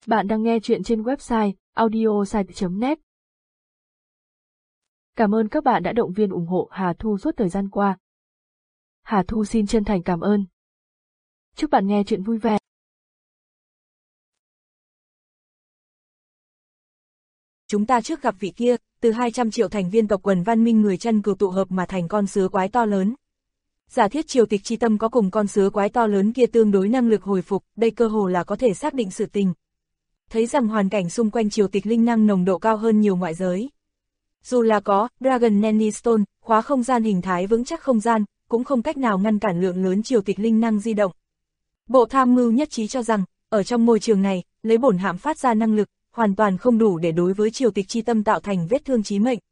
Bạn đang nghe chuyện trên website audiosite.net. Cảm ơn các bạn đã động viên ủng hộ Hà Thu suốt thời gian qua. Hà Thu xin chân thành cảm ơn. Chúc bạn nghe chuyện vui vẻ. Chúng ta trước gặp vị kia, từ 200 triệu thành viên tộc quần văn minh người chân cừu tụ hợp mà thành con sứa quái to lớn. Giả thiết triều tịch chi tâm có cùng con sứa quái to lớn kia tương đối năng lực hồi phục, đây cơ hồ là có thể xác định sự tình. Thấy rằng hoàn cảnh xung quanh triều tịch linh năng nồng độ cao hơn nhiều ngoại giới. Dù là có Dragon Nanny Stone, khóa không gian hình thái vững chắc không gian, cũng không cách nào ngăn cản lượng lớn triều tịch linh năng di động. Bộ tham mưu nhất trí cho rằng, ở trong môi trường này, lấy bổn hạm phát ra năng lực, hoàn toàn không đủ để đối với triều tịch chi tâm tạo thành vết thương chí mệnh.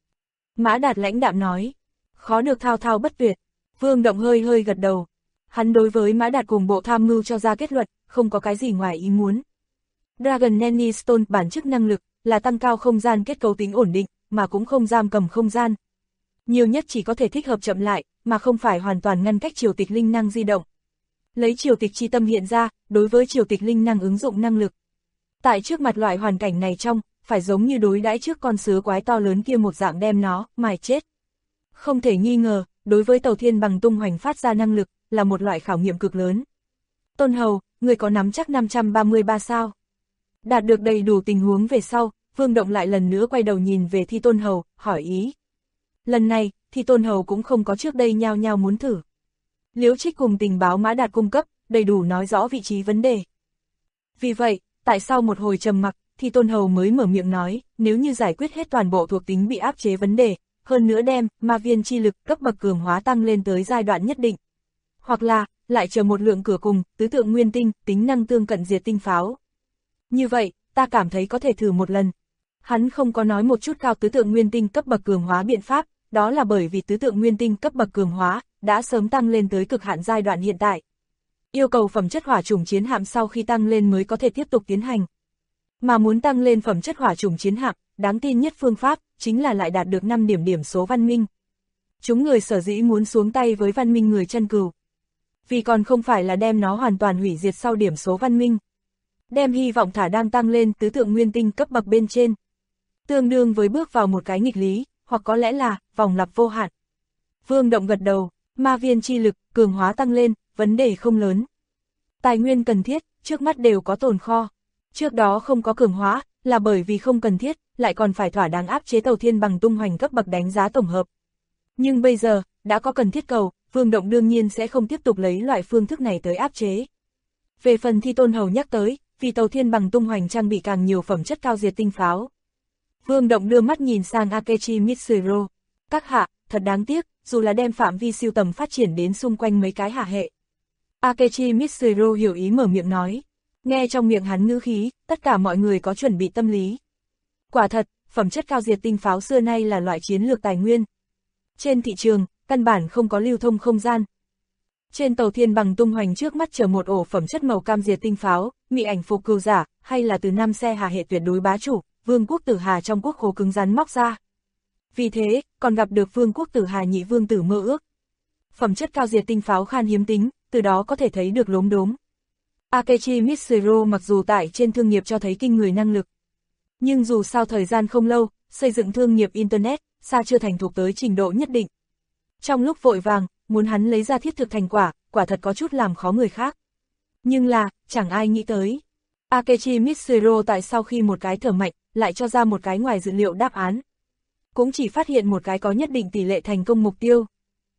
Mã Đạt lãnh đạm nói, khó được thao thao bất tuyệt. Vương Động hơi gật đầu. Hắn đối với Mã Đạt cùng bộ tham mưu cho ra kết luận, không có cái gì ngoài ý muốn. Dragon Nanny Stone bản chức năng lực là tăng cao không gian kết cấu tính ổn định, mà cũng không giam cầm không gian. Nhiều nhất chỉ có thể thích hợp chậm lại, mà không phải hoàn toàn ngăn cách triều tịch linh năng di động. Lấy triều tịch chi tâm hiện ra, đối với triều tịch linh năng ứng dụng năng lực. Tại trước mặt loại hoàn cảnh này trong, phải giống như đối đãi trước con sứa quái to lớn kia một dạng đem nó, mài chết. Không thể nghi ngờ, đối với Tàu Thiên Bằng tung hoành phát ra năng lực, là một loại khảo nghiệm cực lớn. Tôn Hầu, người có nắm chắc 533 sao? Đạt được đầy đủ tình huống về sau, Vương Động lại lần nữa quay đầu nhìn về Thi Tôn Hầu, hỏi ý. Lần này, Thi Tôn Hầu cũng không có trước đây nhao nhao muốn thử. Liễu Trích cùng tình báo Mã Đạt cung cấp, đầy đủ nói rõ vị trí vấn đề. Vì vậy, tại sau một hồi trầm mặc, Thi Tôn Hầu mới mở miệng nói, nếu như giải quyết hết toàn bộ thuộc tính bị áp chế vấn đề, hơn nữa đem ma viên chi lực cấp bậc cường hóa tăng lên tới giai đoạn nhất định. Hoặc là, lại chờ một lượng cửa cùng, tứ tượng nguyên tinh, tính năng tương cận diệt tinh pháo. Như vậy, ta cảm thấy có thể thử một lần. Hắn không có nói một chút cao tứ tượng nguyên tinh cấp bậc cường hóa biện pháp, đó là bởi vì tứ tượng nguyên tinh cấp bậc cường hóa, đã sớm tăng lên tới cực hạn giai đoạn hiện tại. Yêu cầu phẩm chất hỏa chủng chiến hạm sau khi tăng lên mới có thể tiếp tục tiến hành. Mà muốn tăng lên phẩm chất hỏa chủng chiến hạm, đáng tin nhất phương pháp, chính là lại đạt được 5 điểm số văn minh. Chúng người sở dĩ muốn xuống tay với văn minh người chân cừu. Vì còn không phải là đem nó hoàn toàn hủy diệt sau điểm số văn minh. Đem hy vọng thả đang tăng lên tứ tượng nguyên tinh cấp bậc bên trên. Tương đương với bước vào một cái nghịch lý, hoặc có lẽ là vòng lặp vô hạn. Vương Động gật đầu, ma viên chi lực, cường hóa tăng lên, vấn đề không lớn. Tài nguyên cần thiết, trước mắt đều có tồn kho. Trước đó không có cường hóa, là bởi vì không cần thiết, lại còn phải thỏa đáng áp chế Tàu Thiên Bằng tung hoành cấp bậc đánh giá tổng hợp. Nhưng bây giờ, đã có cần thiết cầu, Vương Động đương nhiên sẽ không tiếp tục lấy loại phương thức này tới áp chế. Về phần Thi Tôn Hầu nhắc tới, vì Tàu Thiên Bằng tung hoành trang bị càng nhiều phẩm chất cao diệt tinh pháo. Vương Động đưa mắt nhìn sang Akechi Mitsuru. Các hạ, thật đáng tiếc, dù là đem phạm vi siêu tầm phát triển đến xung quanh mấy cái hạ hệ. Akechi Mitsuru hiểu ý mở miệng nói. Nghe trong miệng hắn ngữ khí, tất cả mọi người có chuẩn bị tâm lý. Quả thật, phẩm chất cao diệt tinh pháo xưa nay là loại chiến lược tài nguyên. Trên thị trường, căn bản không có lưu thông không gian. Trên Tàu Thiên Bằng tung hoành trước mắt chờ một ổ phẩm chất màu cam diệt tinh pháo, mị ảnh phục cừu giả, hay là từ 5 xe hà hệ tuyệt đối bá chủ, Vương quốc Tử Hà trong quốc khố cứng rắn móc ra. Vì thế, còn gặp được Vương quốc Tử Hà nhị vương tử mơ ước. Phẩm chất cao diệt tinh pháo khan hiếm tính, từ đó có thể thấy được lốm đốm. Akechi Mitsuru mặc dù tại trên thương nghiệp cho thấy kinh người năng lực. Nhưng dù sao thời gian không lâu, xây dựng thương nghiệp Internet, xa chưa thành thục tới trình độ nhất định. Trong lúc vội vàng, muốn hắn lấy ra thiết thực thành quả, quả thật có chút làm khó người khác. Nhưng là, chẳng ai nghĩ tới. Akechi Mitsuru tại sau khi một cái thở mạnh, lại cho ra một cái ngoài dự liệu đáp án. Cũng chỉ phát hiện một cái có nhất định tỷ lệ thành công mục tiêu.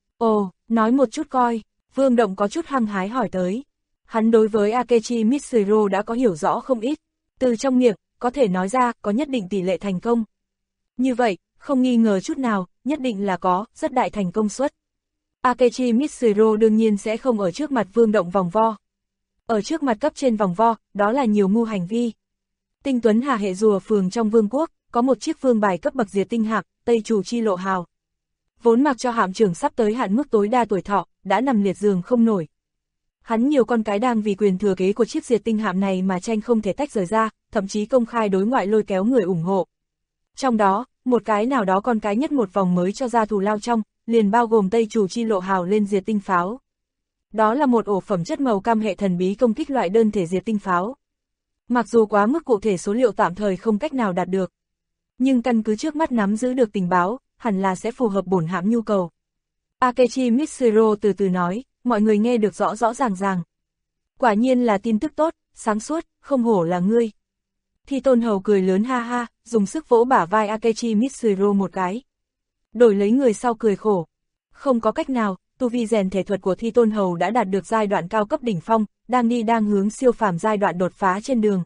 Ồ, nói một chút coi, Vương Động có chút hăng hái hỏi tới. Hắn đối với Akechi Mitsuru đã có hiểu rõ không ít. Từ trong miệng, có thể nói ra, có nhất định tỷ lệ thành công. Như vậy, không nghi ngờ chút nào, nhất định là có, rất đại thành công suất. Akechi Mitsuru đương nhiên sẽ không ở trước mặt Vương Động vòng vo. Ở trước mặt cấp trên vòng vo, đó là nhiều ngu hành vi. Tinh Tuấn Hà hệ rùa phường trong vương quốc, có một chiếc vương bài cấp bậc diệt tinh hạm, Tây Chủ Chi Lộ Hào. Vốn mặc cho hạm trưởng sắp tới hạn mức tối đa tuổi thọ, đã nằm liệt giường không nổi. Hắn nhiều con cái đang vì quyền thừa kế của chiếc diệt tinh hạm này mà tranh không thể tách rời ra, thậm chí công khai đối ngoại lôi kéo người ủng hộ. Trong đó, một cái nào đó con cái nhất một vòng mới cho ra thù lao trong, liền bao gồm Tây Chủ Chi Lộ Hào lên diệt tinh pháo. Đó là một ổ phẩm chất màu cam hệ thần bí công kích loại đơn thể diệt tinh pháo. Mặc dù quá mức cụ thể số liệu tạm thời không cách nào đạt được, nhưng căn cứ trước mắt nắm giữ được tình báo, hẳn là sẽ phù hợp bổn hãm nhu cầu. Akechi Mitsuro từ từ nói, mọi người nghe được rõ rõ ràng ràng. Quả nhiên là tin tức tốt, sáng suốt, không hổ là ngươi. Thi Tôn Hầu cười lớn ha ha, dùng sức vỗ bả vai Akechi Mitsuro một cái. Đổi lấy người sau cười khổ. Không có cách nào, tu vi rèn thể thuật của Thi Tôn Hầu đã đạt được giai đoạn cao cấp đỉnh phong, đang hướng siêu phàm giai đoạn đột phá trên đường.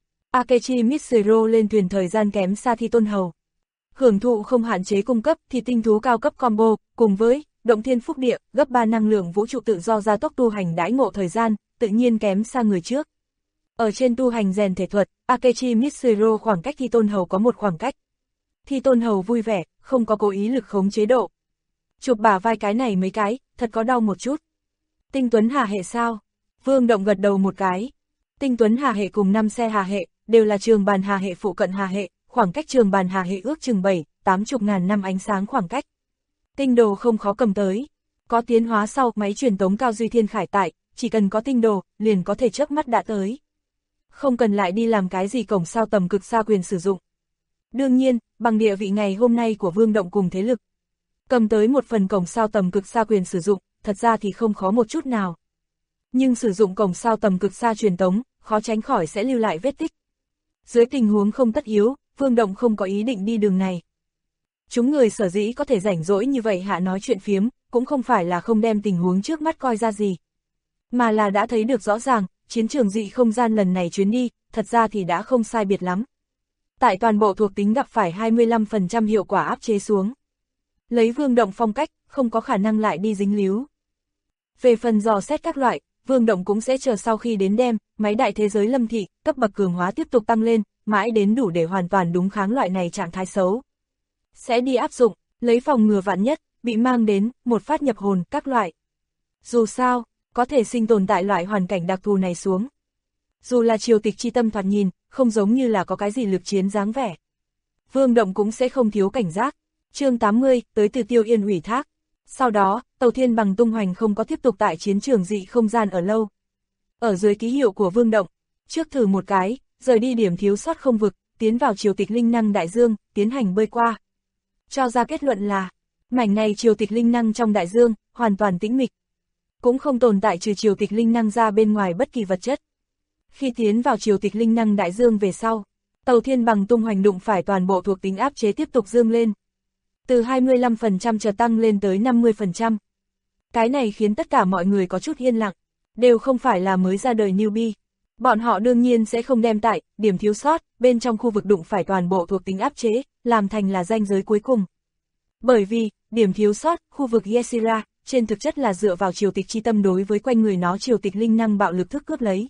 Akechi Mitsuro lên thuyền thời gian kém xa Thi Tôn Hầu. Hưởng thụ không hạn chế cung cấp thì tinh thú cao cấp combo, cùng với động thiên phúc địa, gấp 3 năng lượng vũ trụ tự do gia tốc tu hành đãi ngộ thời gian, tự nhiên kém xa người trước. Ở trên tu hành rèn thể thuật, Akechi Mitsuro khoảng cách Thi Tôn Hầu có một khoảng cách. Thi Tôn Hầu vui vẻ, không có cố ý lực khống chế độ. Chụp bả vai cái này mấy cái, thật có đau một chút. Tinh Tuấn Hà Hệ sao? Vương Động gật đầu một cái. Tinh Tuấn Hà Hệ cùng 5 xe Hà Hệ, đều là trường bàn Hà Hệ phụ cận Hà Hệ, khoảng cách trường bàn Hà Hệ ước chừng 7-80 ngàn năm ánh sáng khoảng cách. Tinh đồ không khó cầm tới. Có tiến hóa sau máy truyền tống cao duy thiên khải tại, chỉ cần có tinh đồ, liền có thể chớp mắt đã tới. Không cần lại đi làm cái gì cổng sao tầm cực xa quyền sử dụng. Đương nhiên, bằng địa vị ngày hôm nay của Vương Động cùng thế lực, cầm tới một phần cổng sao tầm cực xa quyền sử dụng, thật ra thì không khó một chút nào. Nhưng sử dụng cổng sao tầm cực xa truyền tống, khó tránh khỏi sẽ lưu lại vết tích. Dưới tình huống không tất yếu, Vương Động không có ý định đi đường này. Chúng người sở dĩ có thể rảnh rỗi như vậy hạ nói chuyện phiếm, cũng không phải là không đem tình huống trước mắt coi ra gì, mà là đã thấy được rõ ràng, chiến trường dị không gian lần này chuyến đi, thật ra thì đã không sai biệt lắm. Tại toàn bộ thuộc tính gặp phải 25% hiệu quả áp chế xuống. Lấy Vương Động phong cách, không có khả năng lại đi dính líu. Về phần dò xét các loại, Vương Động cũng sẽ chờ sau khi đến đem, máy đại thế giới lâm thị, cấp bậc cường hóa tiếp tục tăng lên, mãi đến đủ để hoàn toàn đúng kháng loại này trạng thái xấu. Sẽ đi áp dụng, lấy phòng ngừa vạn nhất, bị mang đến, một phát nhập hồn, các loại. Dù sao, có thể sinh tồn tại loại hoàn cảnh đặc thù này xuống. Dù là triều tịch chi tâm thoạt nhìn, không giống như là có cái gì lực chiến dáng vẻ. Vương Động cũng sẽ không thiếu cảnh giác. Chương 80, tới từ Tiêu Yên ủy thác. Sau đó, Tàu Thiên Bằng tung hoành không có tiếp tục tại chiến trường dị không gian ở lâu. Ở dưới ký hiệu của Vương Động, trước thử một cái, rời đi điểm thiếu sót không vực, tiến vào triều tịch linh năng đại dương, tiến hành bơi qua. Cho ra kết luận là, mảnh này triều tịch linh năng trong đại dương, hoàn toàn tĩnh mịch. Cũng không tồn tại trừ triều tịch linh năng ra bên ngoài bất kỳ vật chất. Khi tiến vào triều tịch linh năng đại dương về sau, Tàu Thiên Bằng tung hoành đụng phải toàn bộ thuộc tính áp chế tiếp tục dương lên. Từ 25% chợt tăng lên tới 50%. Cái này khiến tất cả mọi người có chút yên lặng, đều không phải là mới ra đời newbie. Bọn họ đương nhiên sẽ không đem tại, điểm thiếu sót, bên trong khu vực đụng phải toàn bộ thuộc tính áp chế, làm thành là ranh giới cuối cùng. Bởi vì, điểm thiếu sót, khu vực Yesira, trên thực chất là dựa vào triều tịch chi tâm đối với quanh người nó triều tịch linh năng bạo lực thức cướp lấy.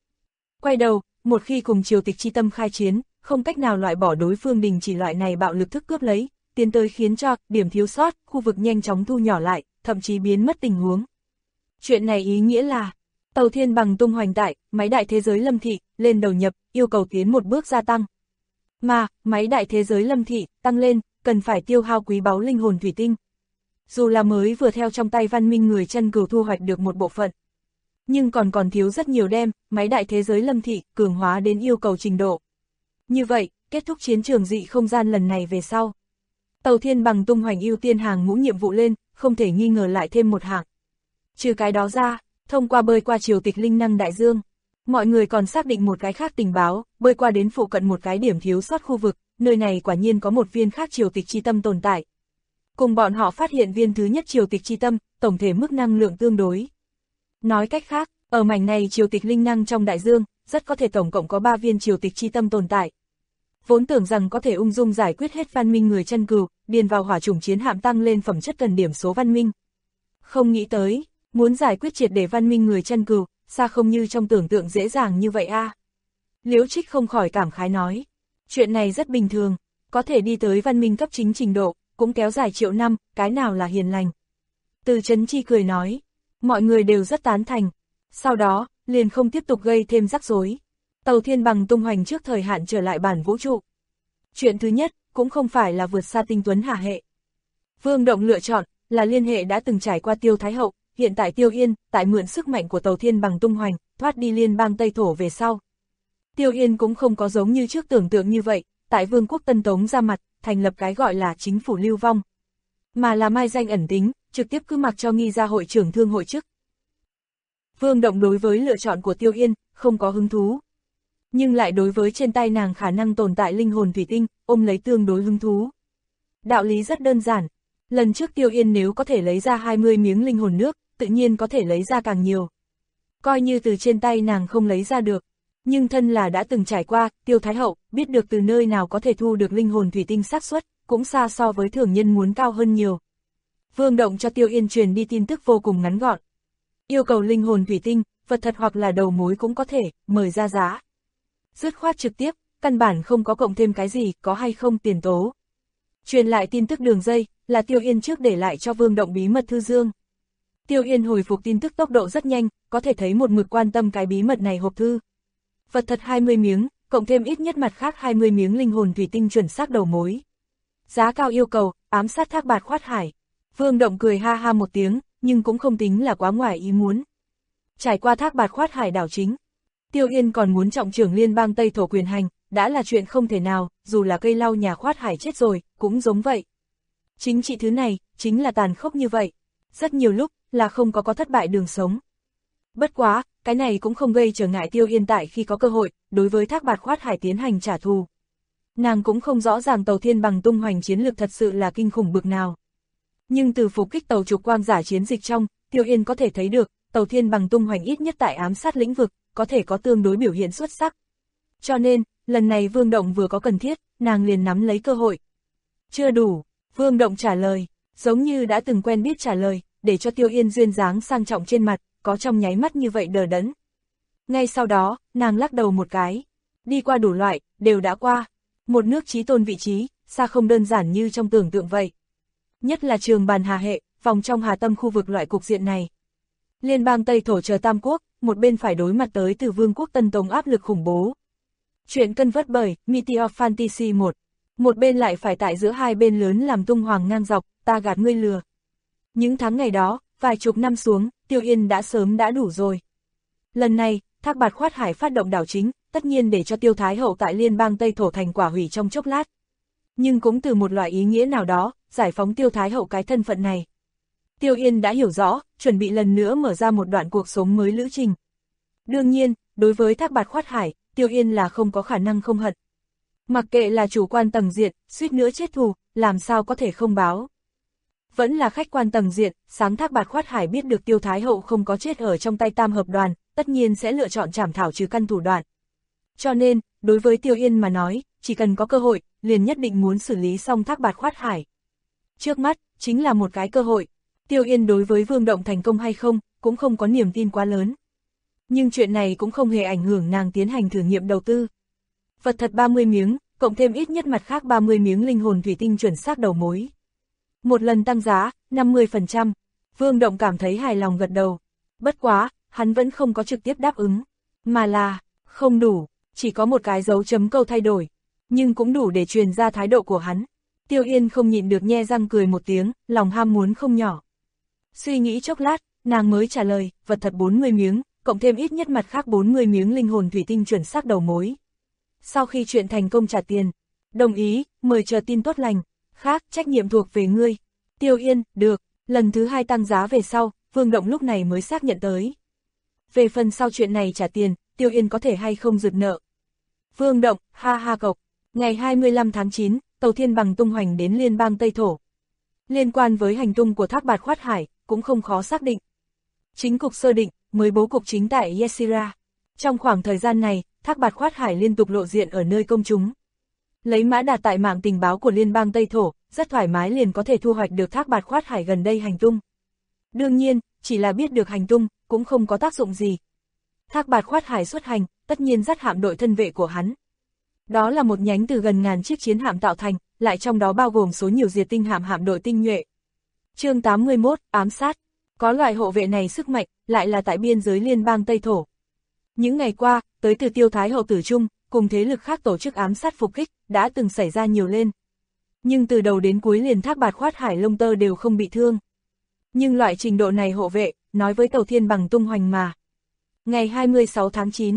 Quay đầu, một khi cùng triều tịch chi tâm khai chiến, không cách nào loại bỏ đối phương đình chỉ loại này bạo lực thức cướp lấy, tiến tới khiến cho điểm thiếu sót, khu vực nhanh chóng thu nhỏ lại, thậm chí biến mất tình huống. Chuyện này ý nghĩa là, Tàu Thiên Bằng tung hoành tại, máy đại thế giới lâm thị, lên đầu nhập, yêu cầu tiến một bước gia tăng. Mà, máy đại thế giới lâm thị, tăng lên, cần phải tiêu hao quý báu linh hồn thủy tinh. Dù là mới vừa theo trong tay văn minh người chân cừu thu hoạch được một bộ phận, nhưng còn thiếu rất nhiều đem, máy đại thế giới lâm thị, cường hóa đến yêu cầu trình độ. Như vậy, kết thúc chiến trường dị không gian lần này về sau. Tàu Thiên Bằng tung hoành ưu tiên hàng ngũ nhiệm vụ lên, không thể nghi ngờ lại thêm một hạng. Trừ cái đó ra, thông qua bơi qua triều tịch linh năng đại dương, mọi người còn xác định một cái khác tình báo, bơi qua đến phụ cận một cái điểm thiếu sót khu vực, nơi này quả nhiên có một viên khác triều tịch chi tâm tồn tại. Cùng bọn họ phát hiện viên thứ nhất triều tịch chi tâm, tổng thể mức năng lượng tương đối. Nói cách khác, ở mảnh này triều tịch linh năng trong đại dương, rất có thể tổng cộng có 3 viên triều tịch chi tâm tồn tại. Vốn tưởng rằng có thể ung dung giải quyết hết văn minh người chân cừu, điền vào hỏa chủng chiến hạm tăng lên phẩm chất cần điểm số văn minh. Không nghĩ tới, muốn giải quyết triệt để văn minh người chân cừu, xa không như trong tưởng tượng dễ dàng như vậy a. Liễu Trích không khỏi cảm khái nói, chuyện này rất bình thường, có thể đi tới văn minh cấp chính trình độ, cũng kéo dài triệu năm, cái nào là hiền lành. Từ Chấn Chi cười nói, mọi người đều rất tán thành, sau đó, liền không tiếp tục gây thêm rắc rối. Tàu Thiên Bằng tung hoành trước thời hạn trở lại bản vũ trụ. Chuyện thứ nhất, cũng không phải là vượt xa Tinh Tuấn Hà Hệ. Vương Động lựa chọn, là liên hệ đã từng trải qua Tiêu Thái Hậu, hiện tại Tiêu Yên, tại mượn sức mạnh của Tàu Thiên Bằng tung hoành, thoát đi liên bang Tây Thổ về sau. Tiêu Yên cũng không có giống như trước tưởng tượng như vậy, tại Vương quốc Tân Tống ra mặt, thành lập cái gọi là chính phủ lưu vong. Mà là mai danh ẩn tính, trực tiếp cứ mặc cho nghi ra hội trưởng thương hội chức. Vương Động đối với lựa chọn của Tiêu Yên, không có hứng thú. Nhưng lại đối với trên tay nàng khả năng tồn tại linh hồn thủy tinh, ôm lấy tương đối hứng thú. Đạo lý rất đơn giản. Lần trước Tiêu Yên nếu có thể lấy ra 20 miếng linh hồn nước, tự nhiên có thể lấy ra càng nhiều. Coi như từ trên tay nàng không lấy ra được. Nhưng thân là đã từng trải qua, Tiêu Thái Hậu, biết được từ nơi nào có thể thu được linh hồn thủy tinh xác suất, cũng xa so với thường nhân muốn cao hơn nhiều. Vương Động cho Tiêu Yên truyền đi tin tức vô cùng ngắn gọn. Yêu cầu linh hồn thủy tinh, vật thật hoặc là đầu mối cũng có thể, mời ra giá. Dứt khoát trực tiếp, căn bản không có cộng thêm cái gì, có hay không tiền tố. Truyền lại tin tức đường dây, là Tiêu Yên trước để lại cho Vương Động bí mật thư dương. Tiêu Yên hồi phục tin tức tốc độ rất nhanh, có thể thấy một mực quan tâm cái bí mật này hộp thư. Vật thật 20 miếng, cộng thêm ít nhất mặt khác 20 miếng linh hồn thủy tinh chuẩn xác đầu mối. Giá cao yêu cầu, ám sát Thác Bạt Khoát Hải. Vương Động cười ha ha một tiếng, nhưng cũng không tính là quá ngoài ý muốn. Trải qua Thác Bạt Khoát Hải đảo chính, Tiêu Yên còn muốn trọng trưởng liên bang Tây Thổ quyền hành, đã là chuyện không thể nào, dù là cây lau nhà Khoát Hải chết rồi, cũng giống vậy. Chính trị thứ này, chính là tàn khốc như vậy. Rất nhiều lúc, là không có thất bại đường sống. Bất quá, cái này cũng không gây trở ngại Tiêu Yên tại khi có cơ hội, đối với Thác Bạt Khoát Hải tiến hành trả thù. Nàng cũng không rõ ràng tàu Thiên Bằng tung hoành chiến lược thật sự là kinh khủng bực nào. Nhưng từ phục kích tàu trục quang giả chiến dịch trong, Tiêu Yên có thể thấy được, tàu Thiên Bằng tung hoành ít nhất tại ám sát lĩnh vực, có thể có tương đối biểu hiện xuất sắc. Cho nên, lần này Vương Động vừa có cần thiết, nàng liền nắm lấy cơ hội. Chưa đủ, Vương Động trả lời, giống như đã từng quen biết trả lời, để cho Tiêu Yên duyên dáng sang trọng trên mặt, có trong nháy mắt như vậy đờ đẫn. Ngay sau đó, nàng lắc đầu một cái. Đi qua đủ loại, đều đã qua. Một nước chí tôn vị trí, xa không đơn giản như trong tưởng tượng vậy. Nhất là trường bàn Hà Hệ, vòng trong Hà Tâm khu vực loại cục diện này. Liên bang Tây Thổ chờ Tam Quốc, một bên phải đối mặt tới từ Vương quốc Tân Tống áp lực khủng bố. Chuyện cân vớt bởi Meteor Fantasy 1. Một bên lại phải tại giữa hai bên lớn làm tung hoàng ngang dọc, ta gạt ngươi lừa. Những tháng ngày đó, vài chục năm xuống, Tiêu Yên đã sớm đã đủ rồi. Lần này, Thác Bạt Khoát Hải phát động đảo chính, tất nhiên để cho Tiêu Thái Hậu tại liên bang Tây Thổ thành quả hủy trong chốc lát. Nhưng cũng từ một loại ý nghĩa nào đó, giải phóng Tiêu Thái Hậu cái thân phận này. Tiêu Yên đã hiểu rõ, chuẩn bị lần nữa mở ra một đoạn cuộc sống mới lữ trình. Đương nhiên, đối với Thác Bạt Khoát Hải, Tiêu Yên là không có khả năng không hận. Mặc kệ là chủ quan tầng diện, suýt nữa chết thù, làm sao có thể không báo. Vẫn là khách quan tầng diện, sáng Thác Bạt Khoát Hải biết được Tiêu Thái Hậu không có chết ở trong tay Tam Hợp Đoàn, tất nhiên sẽ lựa chọn trảm thảo trừ căn thủ đoạn. Cho nên, đối với Tiêu Yên mà nói, chỉ cần có cơ hội, liền nhất định muốn xử lý xong Thác Bạt Khoát Hải. Trước mắt, chính là một cái cơ hội. Tiêu Yên đối với Vương Động thành công hay không, cũng không có niềm tin quá lớn. Nhưng chuyện này cũng không hề ảnh hưởng nàng tiến hành thử nghiệm đầu tư. Vật thật 30 miếng, cộng thêm ít nhất mặt khác 30 miếng linh hồn thủy tinh chuẩn xác đầu mối. Một lần tăng giá, 50%. Vương Động cảm thấy hài lòng gật đầu. Bất quá, hắn vẫn không có trực tiếp đáp ứng. Mà là, không đủ, chỉ có một cái dấu chấm câu thay đổi. Nhưng cũng đủ để truyền ra thái độ của hắn. Tiêu Yên không nhịn được nhe răng cười một tiếng, lòng ham muốn không nhỏ. Suy nghĩ chốc lát, nàng mới trả lời, vật thật 40 miếng, cộng thêm ít nhất mặt khác 40 miếng linh hồn thủy tinh chuẩn xác đầu mối. Sau khi chuyện thành công trả tiền, đồng ý, mời chờ tin tốt lành, khác trách nhiệm thuộc về ngươi. Tiêu Yên, được, lần thứ 2 tăng giá về sau, Vương Động lúc này mới xác nhận tới. Về phần sau chuyện này trả tiền, Tiêu Yên có thể hay không rực nợ. Vương Động, ha ha cộc, ngày 25 tháng 9, tàu Thiên Bằng tung hoành đến liên bang Tây Thổ. Liên quan với hành tung của Thác Bạt Khoát Hải, cũng không khó xác định. Chính cục sơ định, mới bố cục chính tại Yesira. Trong khoảng thời gian này, Thác Bạt Khoát Hải liên tục lộ diện ở nơi công chúng. Lấy mã đạt tại mạng tình báo của liên bang Tây Thổ, rất thoải mái liền có thể thu hoạch được Thác Bạt Khoát Hải gần đây hành tung. Đương nhiên, chỉ là biết được hành tung, cũng không có tác dụng gì. Thác Bạt Khoát Hải xuất hành, tất nhiên dắt hạm đội thân vệ của hắn. Đó là một nhánh từ gần ngàn chiếc chiến hạm tạo thành, lại trong đó bao gồm số nhiều diệt tinh hạm đội tinh nhuệ. Chương 81, ám sát. Có loại hộ vệ này sức mạnh, lại là tại biên giới liên bang Tây Thổ. Những ngày qua, tới từ Tiêu Thái Hậu tử trung, cùng thế lực khác tổ chức ám sát phục kích, đã từng xảy ra nhiều lên. Nhưng từ đầu đến cuối liền Thác Bạt Khoát Hải lông tơ đều không bị thương. Nhưng loại trình độ này hộ vệ, nói với tàu Thiên Bằng tung hoành mà. Ngày 26 tháng 9,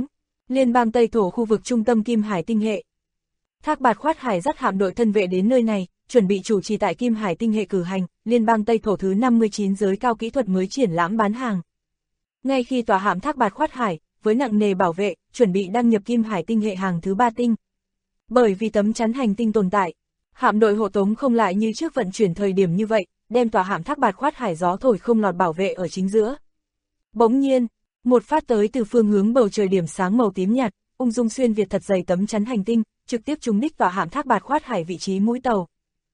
Liên bang Tây Thổ khu vực trung tâm Kim Hải tinh hệ. Thác Bạt Khoát Hải dắt hạm đội thân vệ đến nơi này, chuẩn bị chủ trì tại Kim Hải tinh hệ cử hành, Liên bang Tây Thổ thứ 59 giới cao kỹ thuật mới triển lãm bán hàng. Ngay khi tòa hạm Thác Bạt Khoát Hải, với nặng nề bảo vệ, chuẩn bị đăng nhập Kim Hải tinh hệ hàng thứ 3 tinh. Bởi vì tấm chắn hành tinh tồn tại, hạm đội hộ tống không lại như trước vận chuyển thời điểm như vậy, đem tòa hạm Thác Bạt Khoát Hải gió thổi không lọt bảo vệ ở chính giữa. Bỗng nhiên, một phát tới từ phương hướng bầu trời điểm sáng màu tím nhạt, ung dung xuyên việt thật dày tấm chắn hành tinh, trực tiếp trúng đích tòa hạm Thác Bạt Khoát Hải vị trí mũi tàu.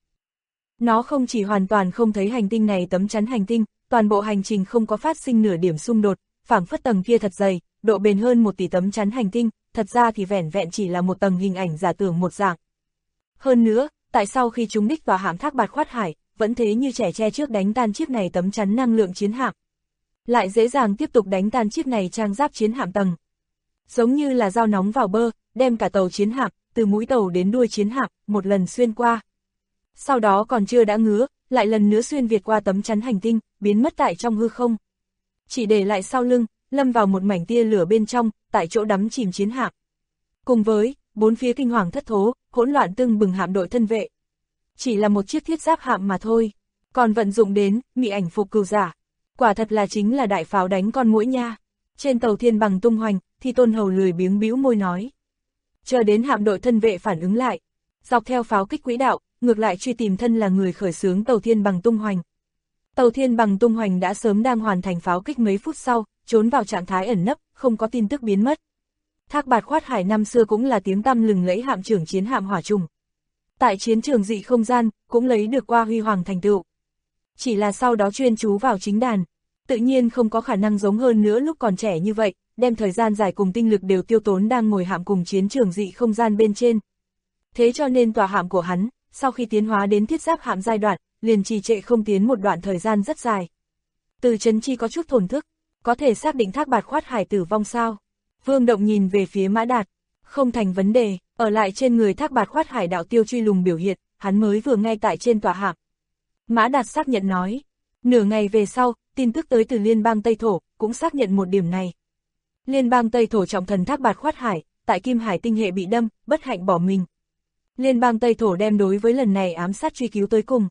Nó không chỉ hoàn toàn không thấy hành tinh này tấm chắn hành tinh, toàn bộ hành trình không có phát sinh nửa điểm xung đột, phảng phất tầng kia thật dày, độ bền hơn 1 tỷ tấm chắn hành tinh, thật ra thì vẻn vẹn chỉ là một tầng hình ảnh giả tưởng một dạng. Hơn nữa, tại sao khi trúng đích tòa hạm Thác Bạt Khoát Hải, vẫn thế như trẻ tre trước đánh tan chiếc này tấm chắn năng lượng chiến hạm, lại dễ dàng tiếp tục đánh tan chiếc này trang giáp chiến hạm tầng. Giống như là dao nóng vào bơ, đem cả tàu chiến hạm, từ mũi tàu đến đuôi chiến hạm, một lần xuyên qua. Sau đó còn chưa đã ngứa, lại lần nữa xuyên việt qua tấm chắn hành tinh, biến mất tại trong hư không. Chỉ để lại sau lưng, lâm vào một mảnh tia lửa bên trong, tại chỗ đắm chìm chiến hạm. Cùng với, bốn phía kinh hoàng thất thố, hỗn loạn tưng bừng hạm đội thân vệ. Chỉ là một chiếc thiết giáp hạm mà thôi, còn vận dụng đến, mị ảnh phục cừu giả. Quả thật là chính là đại pháo đánh con muỗi nha. Trên tàu thiên bằng tung hoành, Thi Tôn Hầu lười biếng bĩu môi nói. Chờ đến hạm đội thân vệ phản ứng lại, dọc theo pháo kích quỹ đạo, ngược lại truy tìm thân là người khởi xướng tàu thiên bằng tung hoành. Tàu thiên bằng tung hoành đã sớm đang hoàn thành pháo kích mấy phút sau, trốn vào trạng thái ẩn nấp, không có tin tức biến mất. Thác Bạt Khoát Hải năm xưa cũng là tiếng tăm lừng lẫy hạm trưởng chiến hạm hỏa trùng. Tại chiến trường dị không gian, cũng lấy được qua huy hoàng thành tựu. Chỉ là sau đó chuyên chú vào chính đàn, tự nhiên không có khả năng giống hơn nữa lúc còn trẻ như vậy, đem thời gian dài cùng tinh lực đều tiêu tốn đang ngồi hạm cùng chiến trường dị không gian bên trên. Thế cho nên tòa hạm của hắn, sau khi tiến hóa đến thiết giáp hạm giai đoạn, liền trì trệ không tiến một đoạn thời gian rất dài. Từ Trấn Chi có chút thổn thức, có thể xác định Thác Bạt Khoát Hải tử vong sao? Vương Động nhìn về phía Mã Đạt, không thành vấn đề, ở lại trên người Thác Bạt Khoát Hải đạo tiêu truy lùng biểu hiện, hắn mới vừa ngay tại trên tòa hạm. Mã Đạt xác nhận nói, nửa ngày về sau, tin tức tới từ Liên bang Tây Thổ, cũng xác nhận một điểm này. Liên bang Tây Thổ trọng thần Thác Bạt Khoát Hải, tại Kim Hải tinh hệ bị đâm, bất hạnh bỏ mình. Liên bang Tây Thổ đem đối với lần này ám sát truy cứu tới cùng.